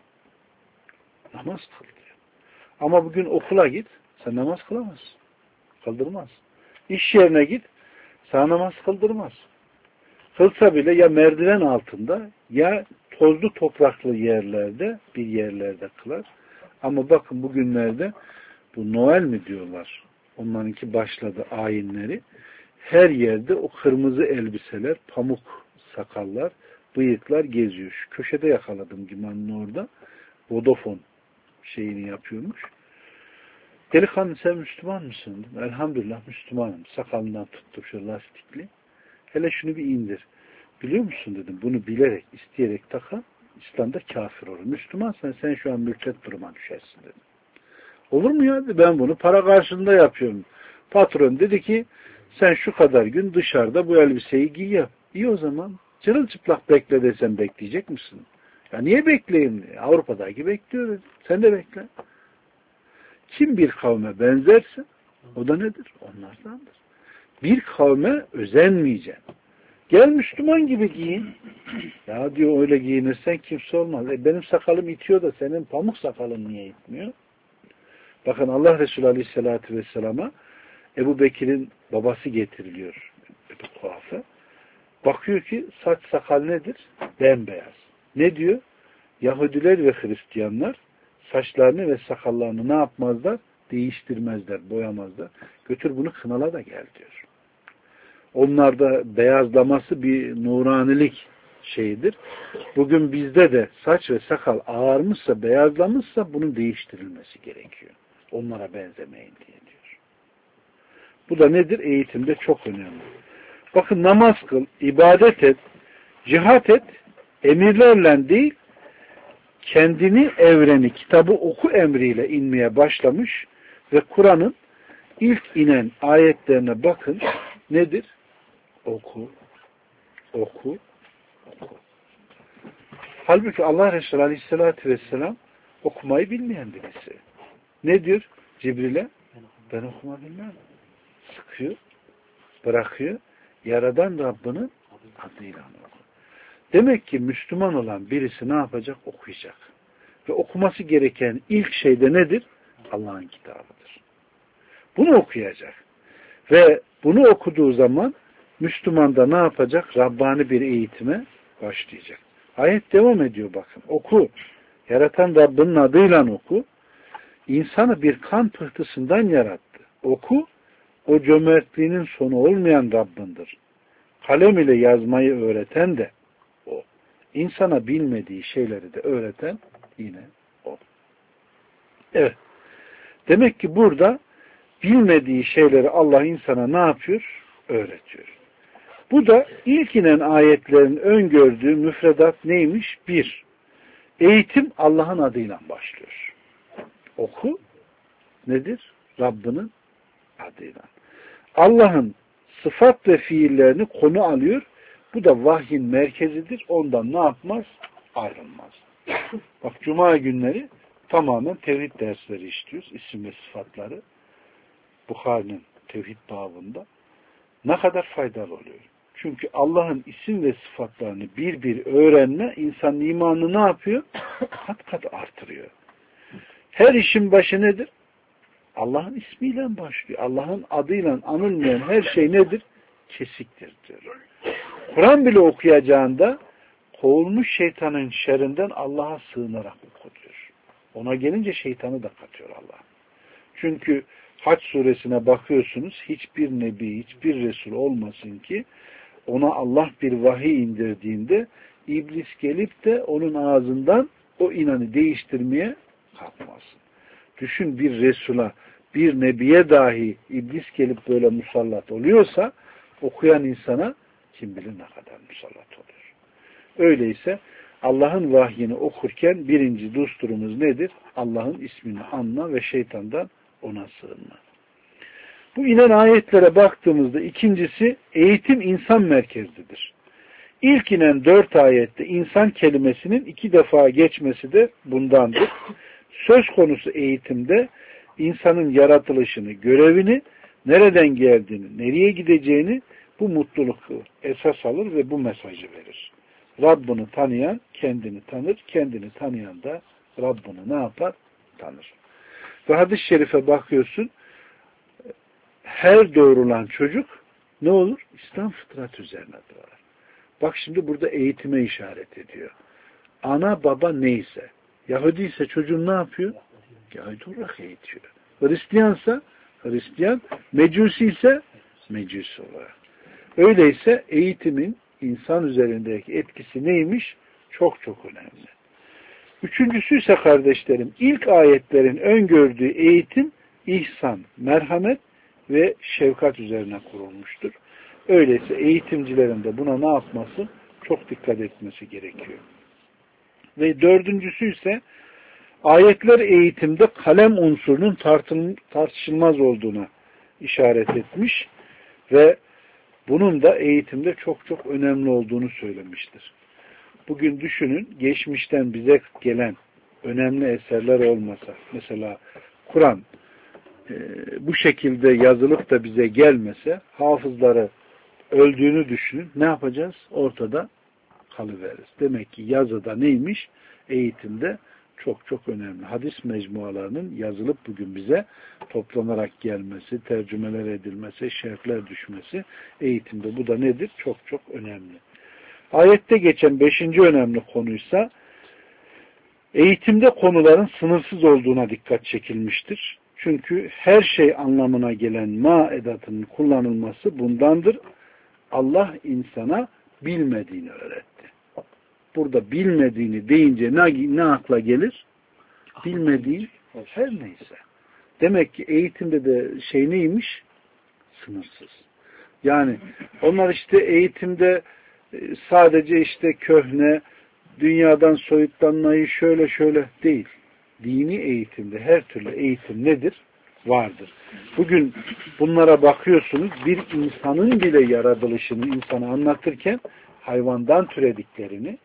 A: Namaz kıl diyor. Ama bugün okula git. Sen namaz kılamazsın. Kıldırmaz. İş yerine git. Sana namaz kıldırmaz. Kılsa bile ya merdiven altında ya tozlu topraklı yerlerde bir yerlerde kılar. Ama bakın bugünlerde bu Noel mi diyorlar? Onlarınki başladı ayinleri. Her yerde o kırmızı elbiseler, pamuk sakallar, bıyıklar geziyor. Şu köşede yakaladım Giman'ın orada. Vodafone şeyini yapıyormuş. Delikanlı sen Müslüman mısın? Elhamdülillah Müslümanım. Sakalından tuttum şu lastikli. Hele şunu bir indir. Biliyor musun dedim. Bunu bilerek, isteyerek takan İslam'da kafir olur. Müslümansan sen şu an mürtet duruma düşersin dedim. Olur mu ya? Ben bunu para karşılığında yapıyorum. Patron dedi ki sen şu kadar gün dışarıda bu elbiseyi giy yap. İyi o zaman. Çırılçıplak bekle desem bekleyecek misin? Ya niye bekleyeyim? Avrupa'daki bekliyor. Sen de bekle. Kim bir kavme benzerse o da nedir? Onlardandır. Bir kavme özenmeyeceksin. Gel Müslüman gibi giyin. Ya diyor öyle giyinirsen kimse olmaz. E benim sakalım itiyor da senin pamuk sakalın niye itmiyor? Bakın Allah Resulü Aleyhisselatü Vesselam'a Ebu Bekir'in babası getiriliyor. Ebu Kuhafe. Bakıyor ki saç sakal nedir? Bembeyaz. Ne diyor? Yahudiler ve Hristiyanlar saçlarını ve sakallarını ne yapmazlar? Değiştirmezler, boyamazlar. Götür bunu kınala da gel diyor. Onlarda beyazlaması bir nuranilik şeyidir. Bugün bizde de saç ve sakal ağarmışsa, beyazlamışsa bunun değiştirilmesi gerekiyor. Onlara benzemeyin diye diyor. Bu da nedir? Eğitimde çok önemli. Bakın namaz kıl, ibadet et, cihat et, emirlerle değil, kendini, evreni, kitabı oku emriyle inmeye başlamış ve Kur'an'ın ilk inen ayetlerine bakın. Nedir? Oku, oku, oku. Halbuki Allah Resulü Aleyhisselatü Vesselam okumayı bilmeyen birisi. Ne diyor Cibril'e? Ben okuma bilmem. Sıkıyor, bırakıyor. Yaradan Rabbinin adıyla oku. Demek ki Müslüman olan birisi ne yapacak? Okuyacak. Ve okuması gereken ilk şey de nedir? Allah'ın kitabıdır. Bunu okuyacak. Ve bunu okuduğu zaman Müslüman da ne yapacak? Rabbani bir eğitime başlayacak. Ayet devam ediyor bakın. Oku. Yaratan Rabbinin adıyla oku. İnsanı bir kan pıhtısından yarattı. Oku. O cömertliğinin sonu olmayan Rabbindir. Kalem ile yazmayı öğreten de o. İnsana bilmediği şeyleri de öğreten yine o. Evet. Demek ki burada bilmediği şeyleri Allah insana ne yapıyor? Öğretiyor. Bu da ilk inen ayetlerin öngördüğü müfredat neymiş? Bir, eğitim Allah'ın adıyla başlıyor. Oku nedir? Rabbinin adıyla. Allah'ın sıfat ve fiillerini konu alıyor. Bu da vahyin merkezidir. Ondan ne yapmaz? Ayrılmaz. Bak Cuma günleri tamamen tevhid dersleri işliyoruz. İsim ve sıfatları. Bukhari'nin tevhid babında. Ne kadar faydalı oluyor. Çünkü Allah'ın isim ve sıfatlarını bir bir öğrenme insanın imanını ne yapıyor? Kat kat artırıyor. Her işin başı nedir? Allah'ın ismiyle başlıyor. Allah'ın adıyla anılmayan her şey nedir? Kesiktir diyor. Kur'an bile okuyacağında kovulmuş şeytanın şerrinden Allah'a sığınarak oku diyor. Ona gelince şeytanı da katıyor Allah. Çünkü Hac suresine bakıyorsunuz, hiçbir nebi, hiçbir resul olmasın ki ona Allah bir vahiy indirdiğinde iblis gelip de onun ağzından o inanı değiştirmeye kalkmasın. Düşün, bir resula, bir nebiye dahi iblis gelip böyle musallat oluyorsa okuyan insana kim bilir ne kadar musallat oluyor. Öyleyse Allah'ın vahyini okurken birinci dusturumuz nedir? Allah'ın ismini anma ve şeytandan ona sığınma. Bu inen ayetlere baktığımızda ikincisi eğitim insan merkezlidir. İlk inen dört ayette insan kelimesinin iki defa geçmesi de bundandır. Söz konusu eğitimde insanın yaratılışını, görevini, nereden geldiğini, nereye gideceğini, bu mutluluku esas alır ve bu mesajı verir. Rabbini tanıyan kendini tanır, kendini tanıyan da Rabbini ne yapar? Tanır. Ve hadis-i şerife bakıyorsun, her doğrulan çocuk ne olur? İslam fıtrat üzerine doğar. Bak şimdi burada eğitime işaret ediyor. Ana baba neyse, Yahudi ise çocuğun ne yapıyor? Yahudi olarak eğitiyor. Hristiyansa Hristiyan, Mecusi ise Mecusi olarak. Öyleyse eğitimin insan üzerindeki etkisi neymiş? Çok çok önemli. Üçüncüsü ise kardeşlerim, ilk ayetlerin öngördüğü eğitim, ihsan, merhamet ve şefkat üzerine kurulmuştur. Öyleyse eğitimcilerin de buna ne yapması? Çok dikkat etmesi gerekiyor. Ve dördüncüsü ise ayetler eğitimde kalem unsurunun tartışılmaz olduğuna işaret etmiş ve bunun da eğitimde çok çok önemli olduğunu söylemiştir. Bugün düşünün, geçmişten bize gelen önemli eserler olmasa, mesela Kur'an e, bu şekilde yazılıp da bize gelmese, hafızları öldüğünü düşünün, ne yapacağız? Ortada kalıveririz. Demek ki yazıda neymiş? Eğitimde çok çok önemli. Hadis mecmualarının yazılıp bugün bize toplanarak gelmesi, tercümeler edilmesi, şerhler düşmesi eğitimde. Bu da nedir? Çok çok önemli. Ayette geçen beşinci önemli konuysa eğitimde konuların sınırsız olduğuna dikkat çekilmiştir. Çünkü her şey anlamına gelen ma edatının kullanılması bundandır. Allah insana bilmediğini öğretti. Burada bilmediğini deyince ne, ne akla gelir? Bilmediğin her neyse. Demek ki eğitimde de şey neymiş? Sınırsız. Yani onlar işte eğitimde sadece işte köhne, dünyadan soyutlanmayı şöyle şöyle değil. Dini eğitimde her türlü eğitim nedir? Vardır. Bugün bunlara bakıyorsunuz, bir insanın bile yaratılışını insana anlatırken hayvandan türediklerini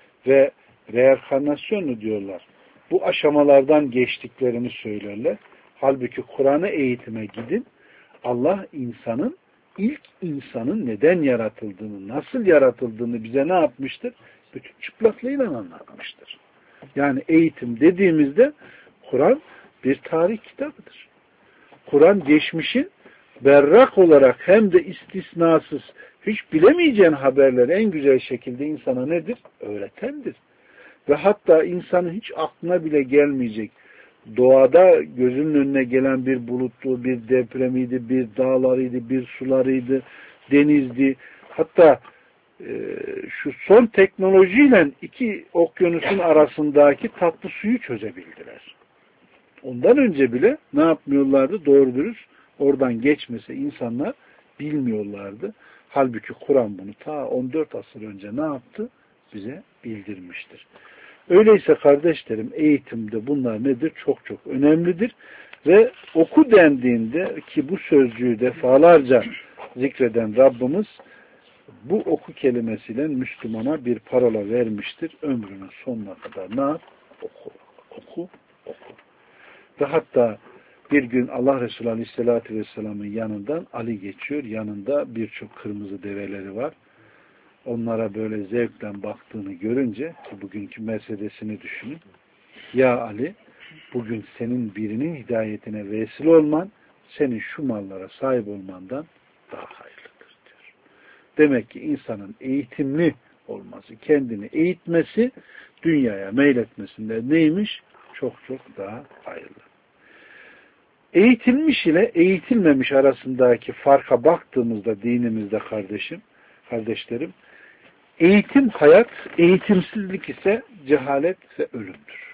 A: ve reenkarnasyonu diyorlar. Bu aşamalardan geçtiklerini söylerler. Halbuki Kur'an'ı eğitime gidin. Allah insanın, ilk insanın neden yaratıldığını, nasıl yaratıldığını bize ne yapmıştır? Bütün çıplaklığıyla anlatmıştır. Yani eğitim dediğimizde Kur'an bir tarih kitabıdır. Kur'an geçmişin berrak olarak hem de istisnasız hiç bilemeyeceğin haberleri en güzel şekilde insana nedir? Öğretendir. Ve hatta insanın hiç aklına bile gelmeyecek doğada gözünün önüne gelen bir bulutlu, bir depremiydi, bir dağlarıydı, bir sularıydı, denizdi. Hatta e, şu son teknolojiyle iki okyanusun arasındaki tatlı suyu çözebildiler. Ondan önce bile ne yapmıyorlardı? Doğru dürüst oradan geçmese insanlar bilmiyorlardı. Halbuki Kur'an bunu ta on dört asır önce ne yaptı? Bize bildirmiştir. Öyleyse kardeşlerim eğitimde bunlar nedir? Çok çok önemlidir. Ve oku dendiğinde ki bu sözcüğü defalarca zikreden Rabbimiz bu oku kelimesiyle Müslümana bir parola vermiştir. Ömrünün sonuna kadar ne yap? Oku, oku, oku. Ve hatta bir gün Allah Resulü Aleyhisselatü Vesselam'ın yanından Ali geçiyor. Yanında birçok kırmızı develeri var. Onlara böyle zevkle baktığını görünce ki bugünkü Mercedes'ini düşünün. Ya Ali, bugün senin birinin hidayetine vesile olman, senin şu mallara sahip olmandan daha hayırlıdır diyor. Demek ki insanın eğitimli olması, kendini eğitmesi, dünyaya meyletmesinde neymiş? Çok çok daha hayırlı. Eğitilmiş ile eğitilmemiş arasındaki farka baktığımızda dinimizde kardeşim, kardeşlerim, eğitim hayat, eğitimsizlik ise cehalet ve ölümdür.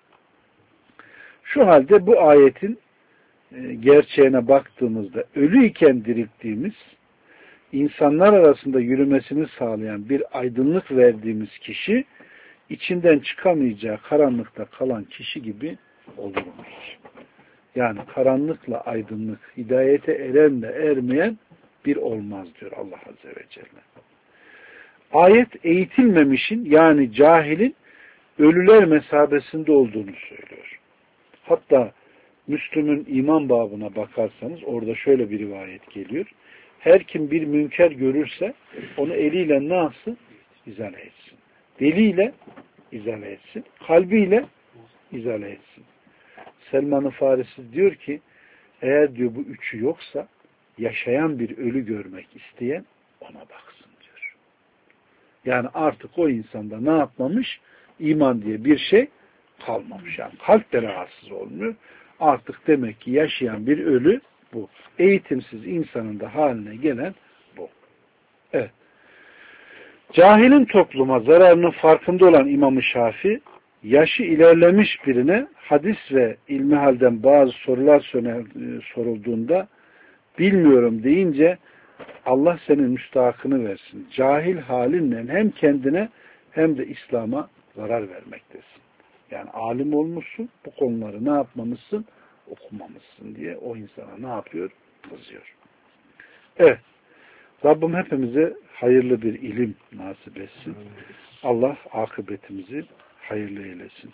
A: Şu halde bu ayetin gerçeğine baktığımızda ölüyken dirilttiğimiz, insanlar arasında yürümesini sağlayan bir aydınlık verdiğimiz kişi, içinden çıkamayacağı karanlıkta kalan kişi gibi olurmuş. Yani karanlıkla aydınlık, hidayete erenle ermeyen bir olmaz diyor Allah Azze ve Celle. Ayet eğitilmemişin yani cahilin ölüler mesabesinde olduğunu söylüyor. Hatta Müslüm'ün iman babına bakarsanız orada şöyle bir rivayet geliyor. Her kim bir münker görürse onu eliyle ne yapsın? İzale etsin. Diliyle izale etsin. Kalbiyle izale etsin. Selman-ı Farisi diyor ki eğer diyor bu üçü yoksa yaşayan bir ölü görmek isteyen ona baksın diyor. Yani artık o insanda ne yapmamış? İman diye bir şey kalmamış. Yani kalp de rahatsız olmuyor. Artık demek ki yaşayan bir ölü bu. Eğitimsiz insanın da haline gelen bu. Evet. Cahilin topluma zararının farkında olan İmam-ı Şafii, yaşı ilerlemiş birine hadis ve ilmihalden bazı sorular sorulduğunda bilmiyorum deyince Allah senin müstahakını versin. Cahil halinle hem kendine hem de İslam'a zarar vermektesin. Yani alim olmuşsun, bu konuları ne yapmamışsın? Okumamışsın diye o insana ne yapıyor? Kızıyor. Evet. Rabbim hepimize hayırlı bir ilim nasip etsin. Allah akıbetimizi hayırlı eylesin.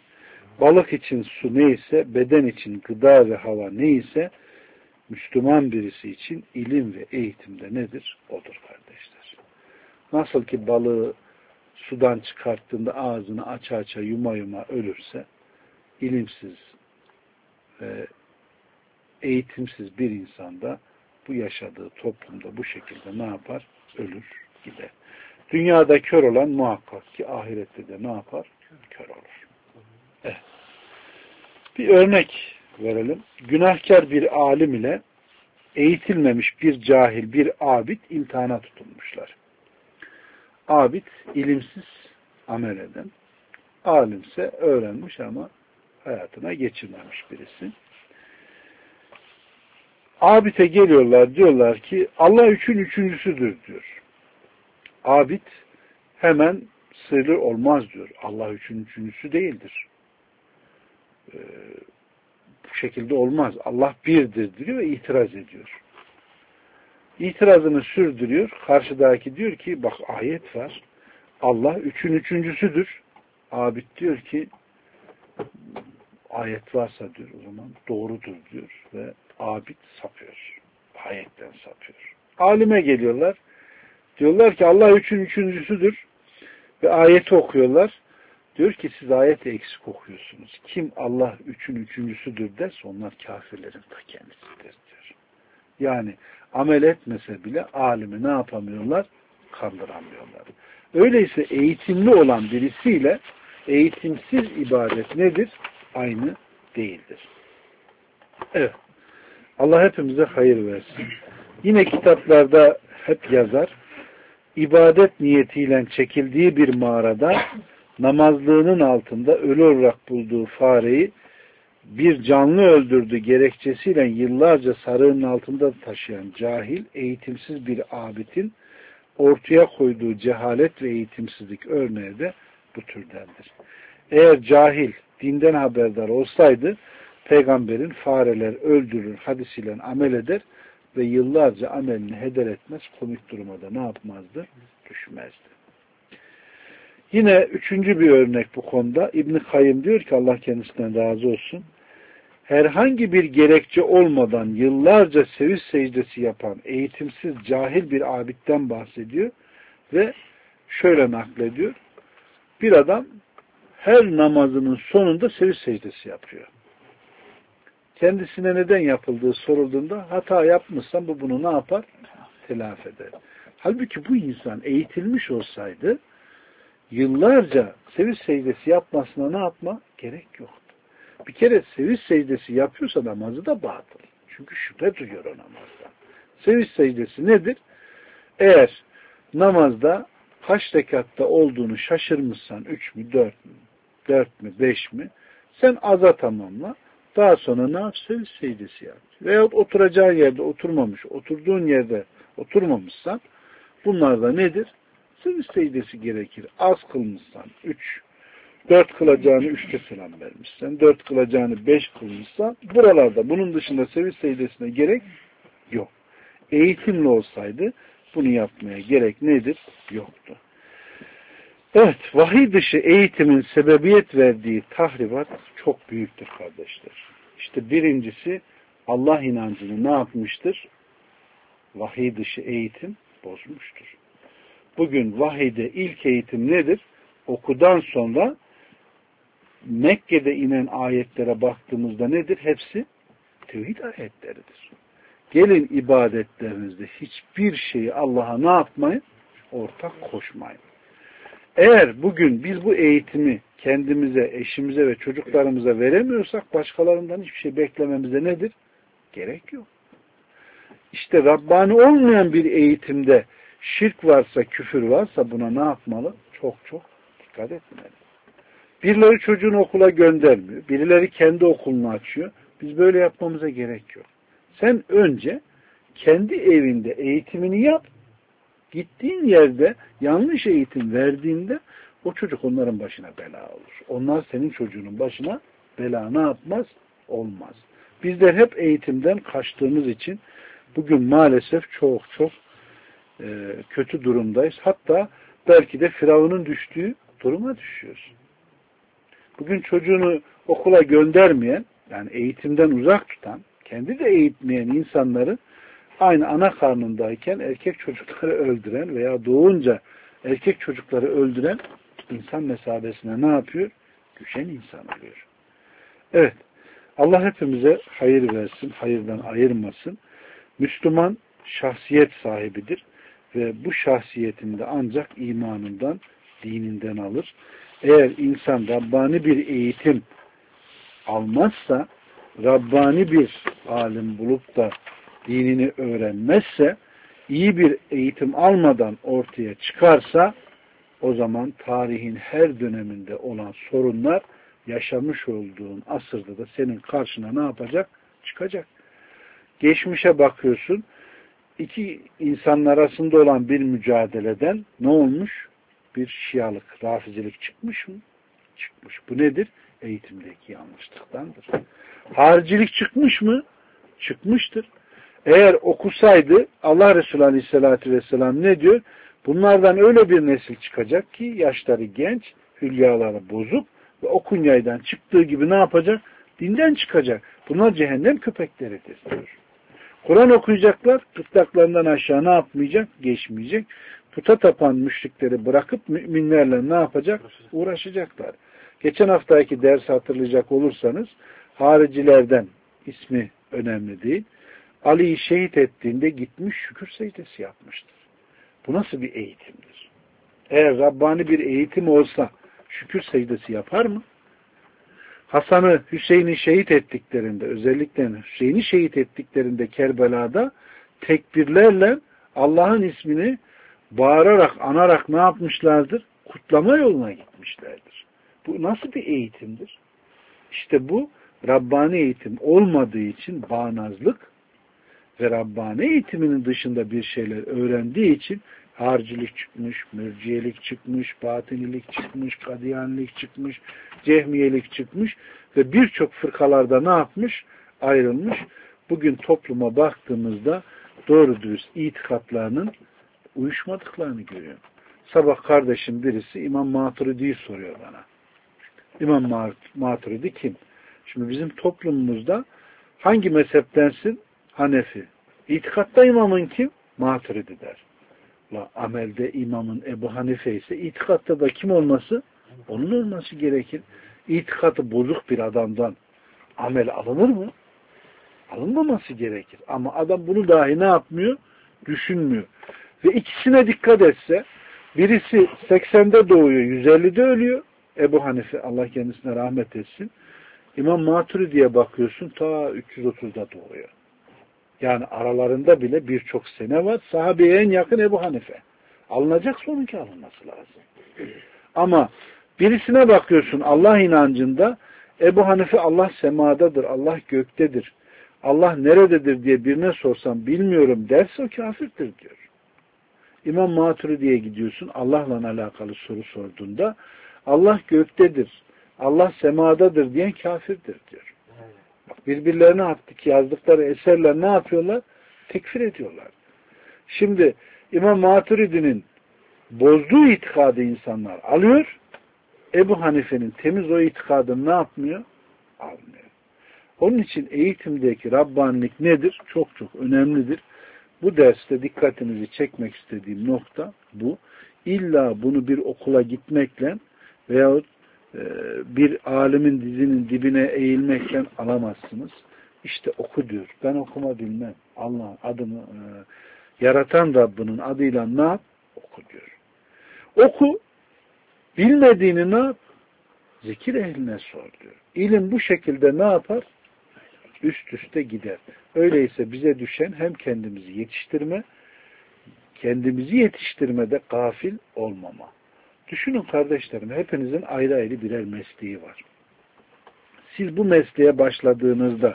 A: Balık için su neyse, beden için gıda ve hava neyse, Müslüman birisi için ilim ve eğitimde nedir? Odur kardeşler. Nasıl ki balığı sudan çıkarttığında ağzını aça aça yuma yuma ölürse, ilimsiz ve eğitimsiz bir insanda bu yaşadığı toplumda bu şekilde ne yapar? Ölür gider. Dünyada kör olan muhakkak ki ahirette de ne yapar? Kör olur. Evet. Bir örnek verelim. Günahkar bir alim ile eğitilmemiş bir cahil, bir abid imtihana tutulmuşlar. Abid ilimsiz amel eden, alimse öğrenmiş ama hayatına geçirmemiş birisi. Abid'e geliyorlar, diyorlar ki Allah üçün üçüncüsüdür diyor. Abid hemen sırrı olmaz diyor. Allah üçün üçüncüsü değildir. Ee, bu şekilde olmaz. Allah birdir diyor ve itiraz ediyor. İtirazını sürdürüyor. Karşıdaki diyor ki bak ayet var. Allah üçün üçüncüsüdür. Abid diyor ki ayet varsa diyor o zaman doğrudur diyor ve abid sapıyor. Ayetten sapıyor. Alime geliyorlar. Diyorlar ki Allah üçün üçüncüsüdür ve ayeti okuyorlar. Diyor ki siz ayeti eksik okuyorsunuz. Kim Allah üçün üçüncüsüdür derse onlar kafirlerin ta kendisidir diyor. Yani amel etmese bile alimi ne yapamıyorlar? Kandıramıyorlar. Öyleyse eğitimli olan birisiyle eğitimsiz ibadet nedir? Aynı değildir. Evet. Allah hepimize hayır versin. Yine kitaplarda hep yazar. İbadet niyetiyle çekildiği bir mağarada namazlığının altında ölü olarak bulduğu fareyi bir canlı öldürdü gerekçesiyle yıllarca sarığının altında taşıyan cahil, eğitimsiz bir abidin ortaya koyduğu cehalet ve eğitimsizlik örneği de bu türdendir. Eğer cahil dinden haberdar olsaydı peygamberin fareler öldürür hadisiyle amel eder ve yıllarca amelini heder etmez, komik duruma da ne yapmazdı? Düşmezdi. Yine üçüncü bir örnek bu konuda. İbn-i Kayyım diyor ki Allah kendisinden razı olsun. Herhangi bir gerekçe olmadan yıllarca seviş secdesi yapan eğitimsiz cahil bir abidden bahsediyor ve şöyle naklediyor. Bir adam her namazının sonunda seviş secdesi yapıyor. Kendisine neden yapıldığı sorulduğunda hata yapmışsan bu bunu ne yapar? Telafi eder. Halbuki bu insan eğitilmiş olsaydı yıllarca seviş secdesi yapmasına ne yapma? Gerek yoktu. Bir kere seviş secdesi yapıyorsa namazı da batıl. Çünkü şüphe duyuyor o namazda. Seviş secdesi nedir? Eğer namazda kaç rekatta olduğunu şaşırmışsan üç mü, dört mü, dört mü, beş mi? Sen aza tamamla. Daha sonra ne yap? Seviş secdesi yap. Veyahut oturacağın yerde oturmamış, oturduğun yerde oturmamışsan bunlar da nedir? Seviş secdesi gerekir. Az kılmışsan üç, dört kılacağını üçte selam vermişsen, dört kılacağını beş kılmışsan buralarda bunun dışında seviş secdesine gerek yok. Eğitimli olsaydı bunu yapmaya gerek nedir? Yoktu. Evet, vahiy dışı eğitimin sebebiyet verdiği tahribat çok büyüktür kardeşler. İşte birincisi Allah inancını ne yapmıştır? Vahiy dışı eğitim bozmuştur. Bugün vahiyde ilk eğitim nedir? Okudan sonra Mekke'de inen ayetlere baktığımızda nedir? Hepsi tevhid ayetleridir. Gelin ibadetlerinizde hiçbir şeyi Allah'a ne yapmayın? Ortak koşmayın. Eğer bugün biz bu eğitimi kendimize, eşimize ve çocuklarımıza veremiyorsak başkalarından hiçbir şey beklememize nedir? Gerek yok. İşte Rabbani olmayan bir eğitimde şirk varsa, küfür varsa buna ne yapmalı? Çok çok dikkat etmeli. Birileri çocuğunu okula göndermiyor. Birileri kendi okulunu açıyor. Biz böyle yapmamıza gerek yok. Sen önce kendi evinde eğitimini yap. Gittiğin yerde yanlış eğitim verdiğinde o çocuk onların başına bela olur. Onlar senin çocuğunun başına bela ne yapmaz? Olmaz. Bizler hep eğitimden kaçtığımız için bugün maalesef çok çok e, kötü durumdayız. Hatta belki de Firavun'un düştüğü duruma düşüyoruz. Bugün çocuğunu okula göndermeyen, yani eğitimden uzak tutan, kendi de eğitmeyen insanları aynı ana karnındayken erkek çocukları öldüren veya doğunca erkek çocukları öldüren insan mesabesine ne yapıyor? Düşen insan oluyor. Evet. Allah hepimize hayır versin, hayırdan ayırmasın. Müslüman şahsiyet sahibidir ve bu şahsiyetinde ancak imanından, dininden alır. Eğer insan Rabbani bir eğitim almazsa, Rabbani bir alim bulup da dinini öğrenmezse, iyi bir eğitim almadan ortaya çıkarsa, o zaman tarihin her döneminde olan sorunlar yaşamış olduğun asırda da senin karşına ne yapacak? Çıkacak. Geçmişe bakıyorsun, iki insanın arasında olan bir mücadeleden ne olmuş? Bir şialık, rafizilik çıkmış mı? Çıkmış. Bu nedir? Eğitimdeki yanlışlıktandır. Haricilik çıkmış mı? Çıkmıştır. Eğer okusaydı Allah Resulü Aleyhisselatü Vesselam ne diyor? Bunlardan öyle bir nesil çıkacak ki yaşları genç, hülyaları bozuk ve o kunyaydan çıktığı gibi ne yapacak? Dinden çıkacak. Bunlar cehennem köpekleridir diyor. Kur'an okuyacaklar, gırtlaklarından aşağı ne yapmayacak? Geçmeyecek. Puta tapan müşrikleri bırakıp müminlerle ne yapacak? Uğraşacaklar. Geçen haftaki dersi hatırlayacak olursanız haricilerden, ismi önemli değil, Ali'yi şehit ettiğinde gitmiş şükür secdesi yapmıştır. Bu nasıl bir eğitimdir? Eğer Rabbani bir eğitim olsa şükür secdesi yapar mı? Hasan'ı, Hüseyin'i şehit ettiklerinde, özellikle Hüseyin'i şehit ettiklerinde Kerbela'da tekbirlerle Allah'ın ismini bağırarak, anarak ne yapmışlardır? Kutlama yoluna gitmişlerdir. Bu nasıl bir eğitimdir? İşte bu Rabbani eğitim olmadığı için bağnazlık ve Rabbani eğitiminin dışında bir şeyler öğrendiği için haricilik çıkmış, mürciyelik çıkmış, batinilik çıkmış, kadiyanilik çıkmış, cehmiyelik çıkmış ve birçok fırkalarda ne yapmış? Ayrılmış. Bugün topluma baktığımızda doğru dürüst itikatlarının uyuşmadıklarını görüyorum. Sabah kardeşim birisi İmam Maturidi'yi soruyor bana. İmam Maturidi kim? Şimdi bizim toplumumuzda hangi mezheptensin? Hanefi. İtikatta imamın kim? Maturidi der. La, amelde imamın Ebu Hanife ise itikatta da kim olması? Onun olması gerekir. İtikatı bozuk bir adamdan amel alınır mı? Alınmaması gerekir. Ama adam bunu dahi ne yapmıyor? Düşünmüyor. Ve ikisine dikkat etse, birisi seksende doğuyor, yüz ellide ölüyor. Ebu Hanife, Allah kendisine rahmet etsin. İmam Maturidi'ye bakıyorsun, ta üç yüz otuzda doğuyor. Yani aralarında bile birçok sene var. Sahabeye en yakın Ebu Hanife. Alınacak sonunki alınması lazım. Ama birisine bakıyorsun Allah inancında, Ebu Hanife Allah semadadır, Allah göktedir. Allah nerededir diye birine sorsam bilmiyorum derse o kafirdir diyor. İmam Maturidi'ye gidiyorsun, Allah'la alakalı soru sorduğunda Allah göktedir, Allah semadadır diyen kafirdir diyor. Bak, birbirlerine attık yazdıkları eserler ne yapıyorlar? Tekfir ediyorlar. Şimdi İmam Maturidi'nin bozduğu itikadı insanlar alıyor, Ebu Hanife'nin temiz o itikadını ne yapmıyor? Almıyor. Onun için eğitimdeki Rabbanilik nedir? Çok çok önemlidir. Bu derste dikkatinizi çekmek istediğim nokta bu. İlla bunu bir okula gitmekle veyahut e, bir alimin dizinin dibine eğilmekle alamazsınız. İşte oku diyor. Ben okuma bilmem. Allah'ın adını e, yaratan Rabbinin adıyla ne yap? Oku diyor. Oku. Bilmediğini ne yap? Zikir ehline sor diyor. İlim bu şekilde ne yapar? Üst üste gider. Öyleyse bize düşen hem kendimizi yetiştirme, kendimizi yetiştirmede gafil olmama. Düşünün kardeşlerim, hepinizin ayrı ayrı birer mesleği var. Siz bu mesleğe başladığınızda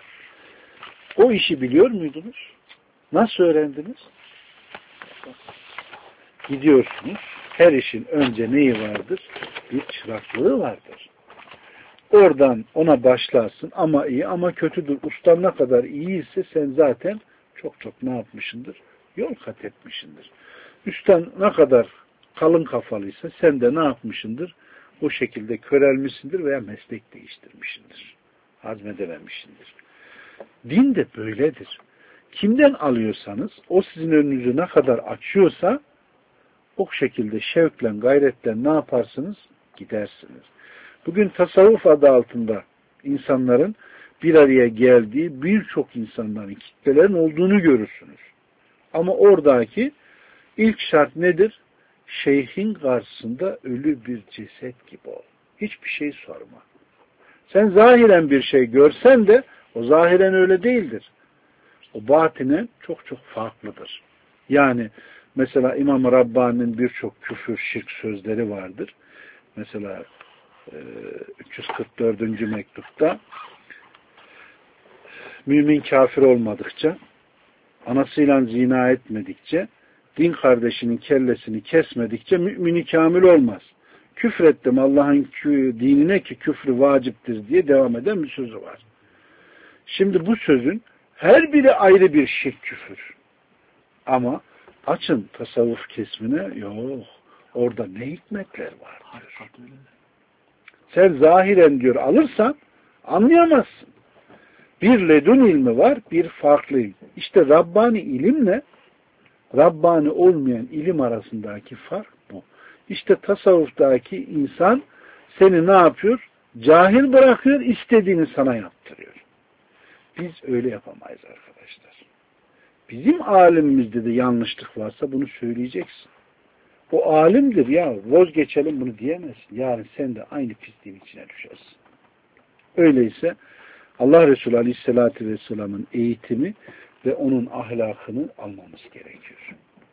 A: o işi biliyor muydunuz? Nasıl öğrendiniz? Gidiyorsunuz. Her işin önce neyi vardır? Bir çıraklığı vardır. Oradan ona başlarsın ama iyi ama kötüdür. Ustan ne kadar iyiyse sen zaten çok çok ne yapmışsındır? Yol kat etmişsindir. Üstten ne kadar kalın kafalıysa sen de ne yapmışsındır? o şekilde körelmişsindir veya meslek değiştirmişsindir. Hazmedememişsindir. Din de böyledir. Kimden alıyorsanız, o sizin önünüzü ne kadar açıyorsa, o şekilde şevkle, gayretle ne yaparsınız? Gidersiniz. Bugün tasavvuf adı altında insanların bir araya geldiği birçok insanların, kitlelerin olduğunu görürsünüz. Ama oradaki ilk şart nedir? Şeyhin karşısında ölü bir ceset gibi ol. Hiçbir şey sorma. Sen zahiren bir şey görsen de o zahiren öyle değildir. O batinen çok çok farklıdır. Yani mesela İmam Rabbani'nin birçok küfür, şirk sözleri vardır. Mesela üç yüz kırk dördüncü mektupta mümin kafir olmadıkça, anasıyla zina etmedikçe, din kardeşinin kellesini kesmedikçe mümini kamil olmaz. Küfrettim Allah'ın dinine ki küfrü vaciptir diye devam eden bir sözü var. Şimdi bu sözün her biri ayrı bir şirk küfür. Ama açın tasavvuf kesmine, yok. Orada ne hikmetler var diyor. Sen zahiren diyor alırsan anlayamazsın. Bir ledun ilmi var, bir farklı ilim. İşte Rabbani ilimle Rabbani olmayan ilim arasındaki fark bu. İşte tasavvuftaki insan seni ne yapıyor? Cahil bırakıyor, istediğini sana yaptırıyor. Biz öyle yapamayız arkadaşlar. Bizim alimimizde de yanlışlık varsa bunu söyleyeceksin. O alimdir ya, vazgeçelim bunu diyemezsin. Yarın sen de aynı pisliğin içine düşersin. Öyleyse Allah Resulü Aleyhisselatü Vesselam'ın eğitimi ve onun ahlakını almamız gerekiyor.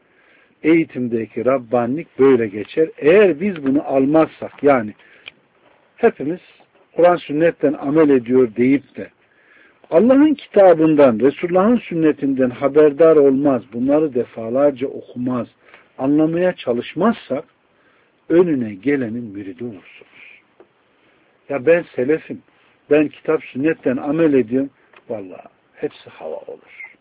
A: Eğitimdeki Rabbanilik böyle geçer. Eğer biz bunu almazsak, yani hepimiz Kur'an sünnetten amel ediyor deyip de Allah'ın kitabından, Resulullah'ın sünnetinden haberdar olmaz, bunları defalarca okumaz, anlamaya çalışmazsak önüne gelenin müridi olursunuz. Ya ben selefim, ben kitap sünnetten amel ediyorum. Vallahi hepsi hava olur.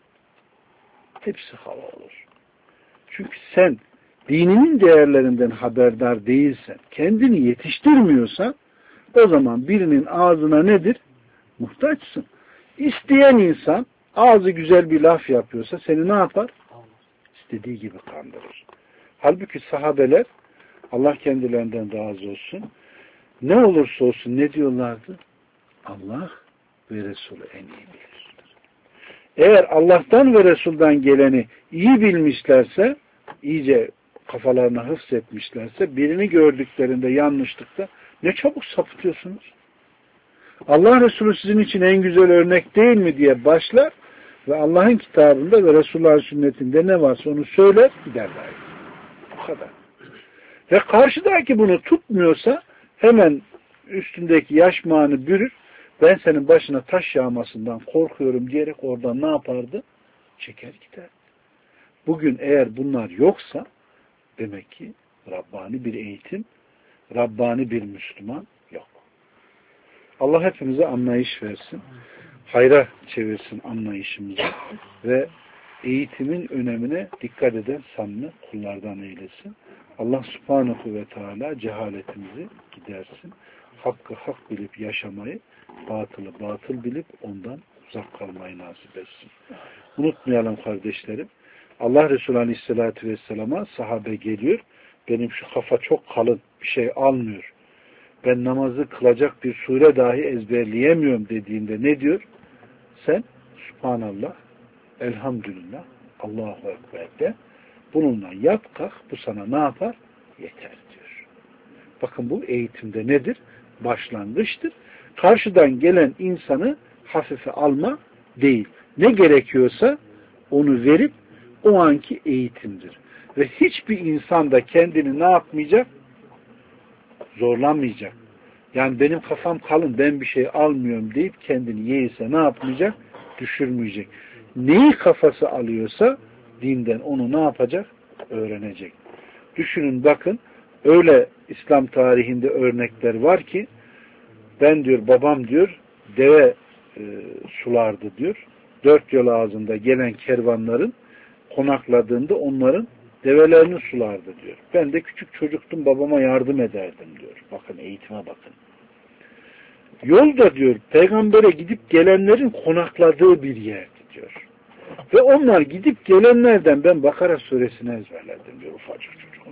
A: Hepsi hava olur. Çünkü sen dininin değerlerinden haberdar değilsen, kendini yetiştirmiyorsan, o zaman birinin ağzına nedir? Muhtaçsın. İsteyen insan ağzı güzel bir laf yapıyorsa seni ne yapar? İstediği gibi kandırır. Halbuki sahabeler, Allah kendilerinden razı olsun, ne olursa olsun ne diyorlardı? Allah ve Resulü en iyi bilir. Eğer Allah'tan ve Resul'dan geleni iyi bilmişlerse, iyice kafalarına hıfzetmişlerse, birini gördüklerinde yanlışlıkta ne çabuk sapıtıyorsunuz. Allah Resulü sizin için en güzel örnek değil mi diye başlar ve Allah'ın kitabında ve Resulullah'ın sünnetinde ne varsa onu söyler, giderler. Bu kadar. Ve karşıdaki bunu tutmuyorsa hemen üstündeki yaşmağını bürür, ben senin başına taş yağmasından korkuyorum diyerek oradan ne yapardı? Çeker gider. Bugün eğer bunlar yoksa demek ki Rabbani bir eğitim, Rabbani bir Müslüman yok. Allah hepimize anlayış versin. Hayra çevirsin anlayışımızı ve eğitimin önemine dikkat eden samimi kullardan eylesin. Allah subhanahu ve teala cehaletimizi gidersin. Hakkı hak bilip yaşamayı, batılı batıl bilip ondan uzak kalmayı nasip etsin. Unutmayalım kardeşlerim. Allah Resulü Aleyhisselatü Vesselam'a sahabe geliyor. Benim şu kafa çok kalın, bir şey almıyor. Ben namazı kılacak bir sure dahi ezberleyemiyorum dediğinde ne diyor? Sen Subhanallah, Elhamdülillah, Allahu Ekber de bununla yat kalk, bu sana ne yapar? Yeter diyor. Bakın bu eğitimde nedir? Başlangıçtır. Karşıdan gelen insanı hafife alma değil. Ne gerekiyorsa onu verip o anki eğitimdir. Ve hiçbir insan da kendini ne yapmayacak? Zorlanmayacak. Yani benim kafam kalın, ben bir şey almıyorum deyip kendini yeğse ne yapmayacak? Düşürmeyecek. Neyi kafası alıyorsa dinden onu ne yapacak? Öğrenecek. Düşünün bakın, öyle İslam tarihinde örnekler var ki ben diyor, babam diyor deve e, sulardı diyor. Dört yol ağzında gelen kervanların konakladığında onların develerini sulardı diyor. Ben de küçük çocuktum, babama yardım ederdim diyor. Bakın eğitime bakın. Yolda diyor peygambere gidip gelenlerin konakladığı bir yerdi diyor. Ve onlar gidip gelenlerden ben Bakara suresini ezberledim diyor ufacık çocuk.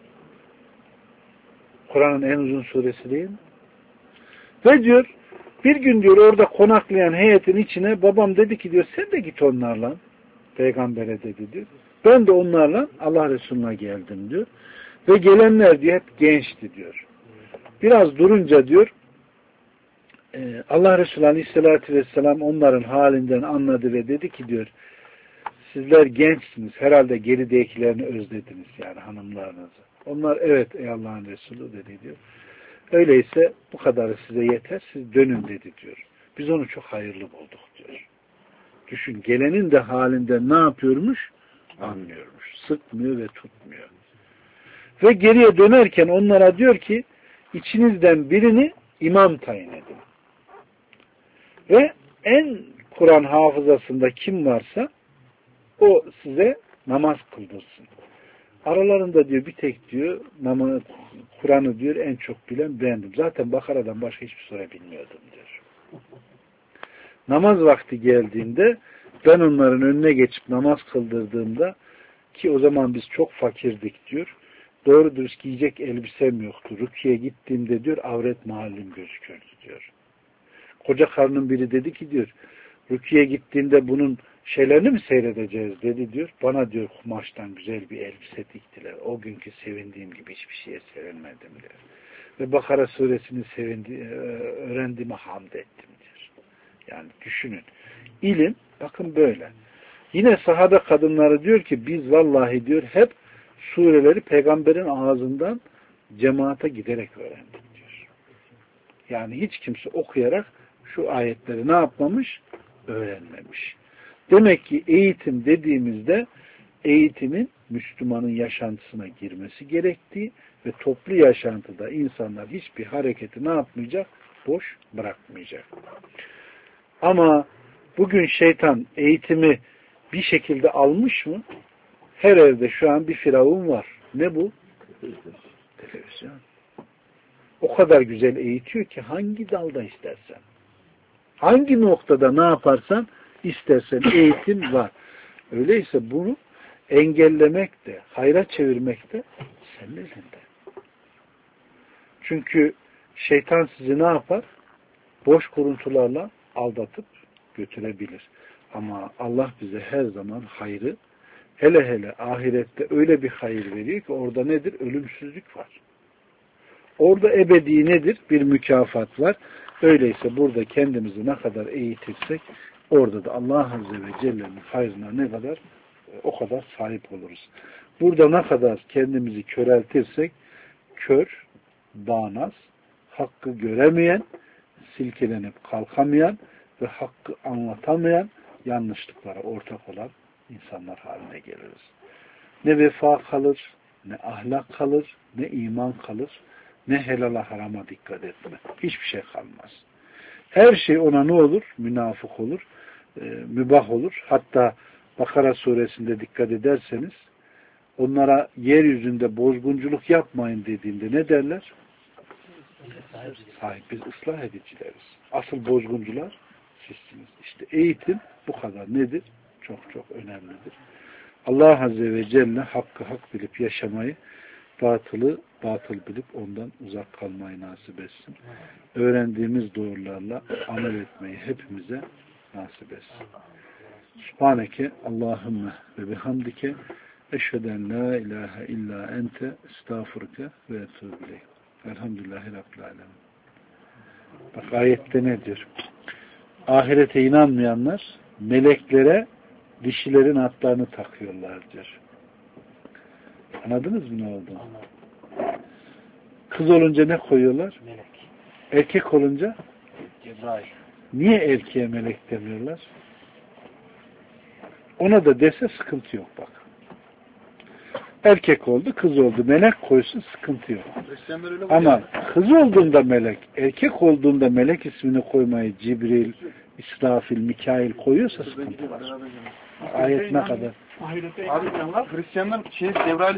A: Kur'an'ın en uzun suresi değil mi? Ve diyor bir gün diyor orada konaklayan heyetin içine babam dedi ki diyor sen de git onlarla. Peygambere dedi diyor. Ben de onlarla Allah Resulü'ne geldim diyor. Ve gelenler diyor hep gençti diyor. Biraz durunca diyor Allah Resulü Aleyhisselatü Vesselam onların halinden anladı ve dedi ki diyor sizler gençsiniz. Herhalde geridekilerini özlediniz yani hanımlarınızı. Onlar evet ey Allah'ın Resulü dedi diyor. Öyleyse bu kadarı size yeter. Siz dönün dedi diyor. Biz onu çok hayırlı bulduk diyor. Düşün gelenin de halinden ne yapıyormuş? Anlıyormuş. Sıkmıyor ve tutmuyor. Ve geriye dönerken onlara diyor ki içinizden birini imam tayin edin. Ve en Kur'an hafızasında kim varsa o size namaz kıldırsın. Aralarında diyor bir tek diyor Kur'an'ı diyor en çok bilen bendim. Zaten Bakara'dan başka hiçbir sure bilmiyordum diyor. Namaz vakti geldiğinde ben onların önüne geçip namaz kıldırdığımda ki o zaman biz çok fakirdik diyor. Doğru dürüst giyecek elbisem yoktu. Rüküye gittiğimde diyor avret mahallim gözükürdü diyor. Koca karının biri dedi ki diyor rüküye gittiğinde bunun şeylerini mi seyredeceğiz dedi diyor. Bana diyor kumaştan güzel bir elbise diktiler. O günkü sevindiğim gibi hiçbir şeye sevinmedim diyor. Ve Bakara suresini sevindi, öğrendiğime hamd ettim diyor. Yani düşünün. İlim bakın böyle. Yine sahabe kadınları diyor ki biz vallahi diyor hep sureleri peygamberin ağzından cemaate giderek öğrendik diyor. Yani hiç kimse okuyarak şu ayetleri ne yapmamış? Öğrenmemiş. Demek ki eğitim dediğimizde eğitimin Müslümanın yaşantısına girmesi gerektiği ve toplu yaşantıda insanlar hiçbir hareketi ne yapmayacak? Boş bırakmayacak. Ama bugün şeytan eğitimi bir şekilde almış mı? Her evde şu an bir firavun var. Ne bu? Televizyon. O kadar güzel eğitiyor ki hangi dalda istersen, hangi noktada ne yaparsan istersen eğitim var. Öyleyse bunu engellemek de, hayra çevirmek de senin elinde. Çünkü şeytan sizi ne yapar? Boş kuruntularla aldatıp götürebilir. Ama Allah bize her zaman hayrı, hele hele ahirette öyle bir hayır veriyor ki orada nedir? Ölümsüzlük var. Orada ebedi nedir? Bir mükafat var. Öyleyse burada kendimizi ne kadar eğitirsek orada da Allah Azze ve Celle'nin hayrına ne kadar o kadar sahip oluruz. Burada ne kadar kendimizi köreltirsek kör, bağnaz, hakkı göremeyen, silkelenip kalkamayan ve hakkı anlatamayan, yanlışlıklara ortak olan insanlar haline geliriz. Ne vefa kalır, ne ahlak kalır, ne iman kalır, ne helala harama dikkat etme. Hiçbir şey kalmaz. Her şey ona ne olur? Münafık olur, e, mübah olur. Hatta Bakara suresinde dikkat ederseniz onlara yeryüzünde bozgunculuk yapmayın dediğinde ne derler? Sahip biz ıslah edicileriz. Asıl bozguncular sizsiniz. İşte eğitim bu kadar nedir? Çok çok önemlidir. Allah Azze ve Celle hakkı hak bilip yaşamayı, batılı batıl bilip ondan uzak kalmayı nasip etsin. Öğrendiğimiz doğrularla amel etmeyi hepimize nasip etsin. Subhaneke Allahümme ve bihamdike eşheden la ilahe illa ente estağfurke ve etûbü ileyh. Elhamdülillahi Rabbil alemin. Bak ayette ne diyor? Ahirete inanmayanlar meleklere dişilerin atlarını takıyorlar diyor. Anladınız mı ne oldu? Kız olunca ne koyuyorlar? Melek. Erkek olunca? Cebrail. Niye erkeğe melek demiyorlar? Ona da dese sıkıntı yok bak. Erkek oldu, kız oldu. Melek koysun sıkıntı yok. Ama kız olduğunda melek, erkek olduğunda melek ismini koymayı Cibril, İsrafil, Mikail koyuyorsa sıkıntı var. Ayet ne kadar?
B: Abi Hristiyanlar şey Cebrail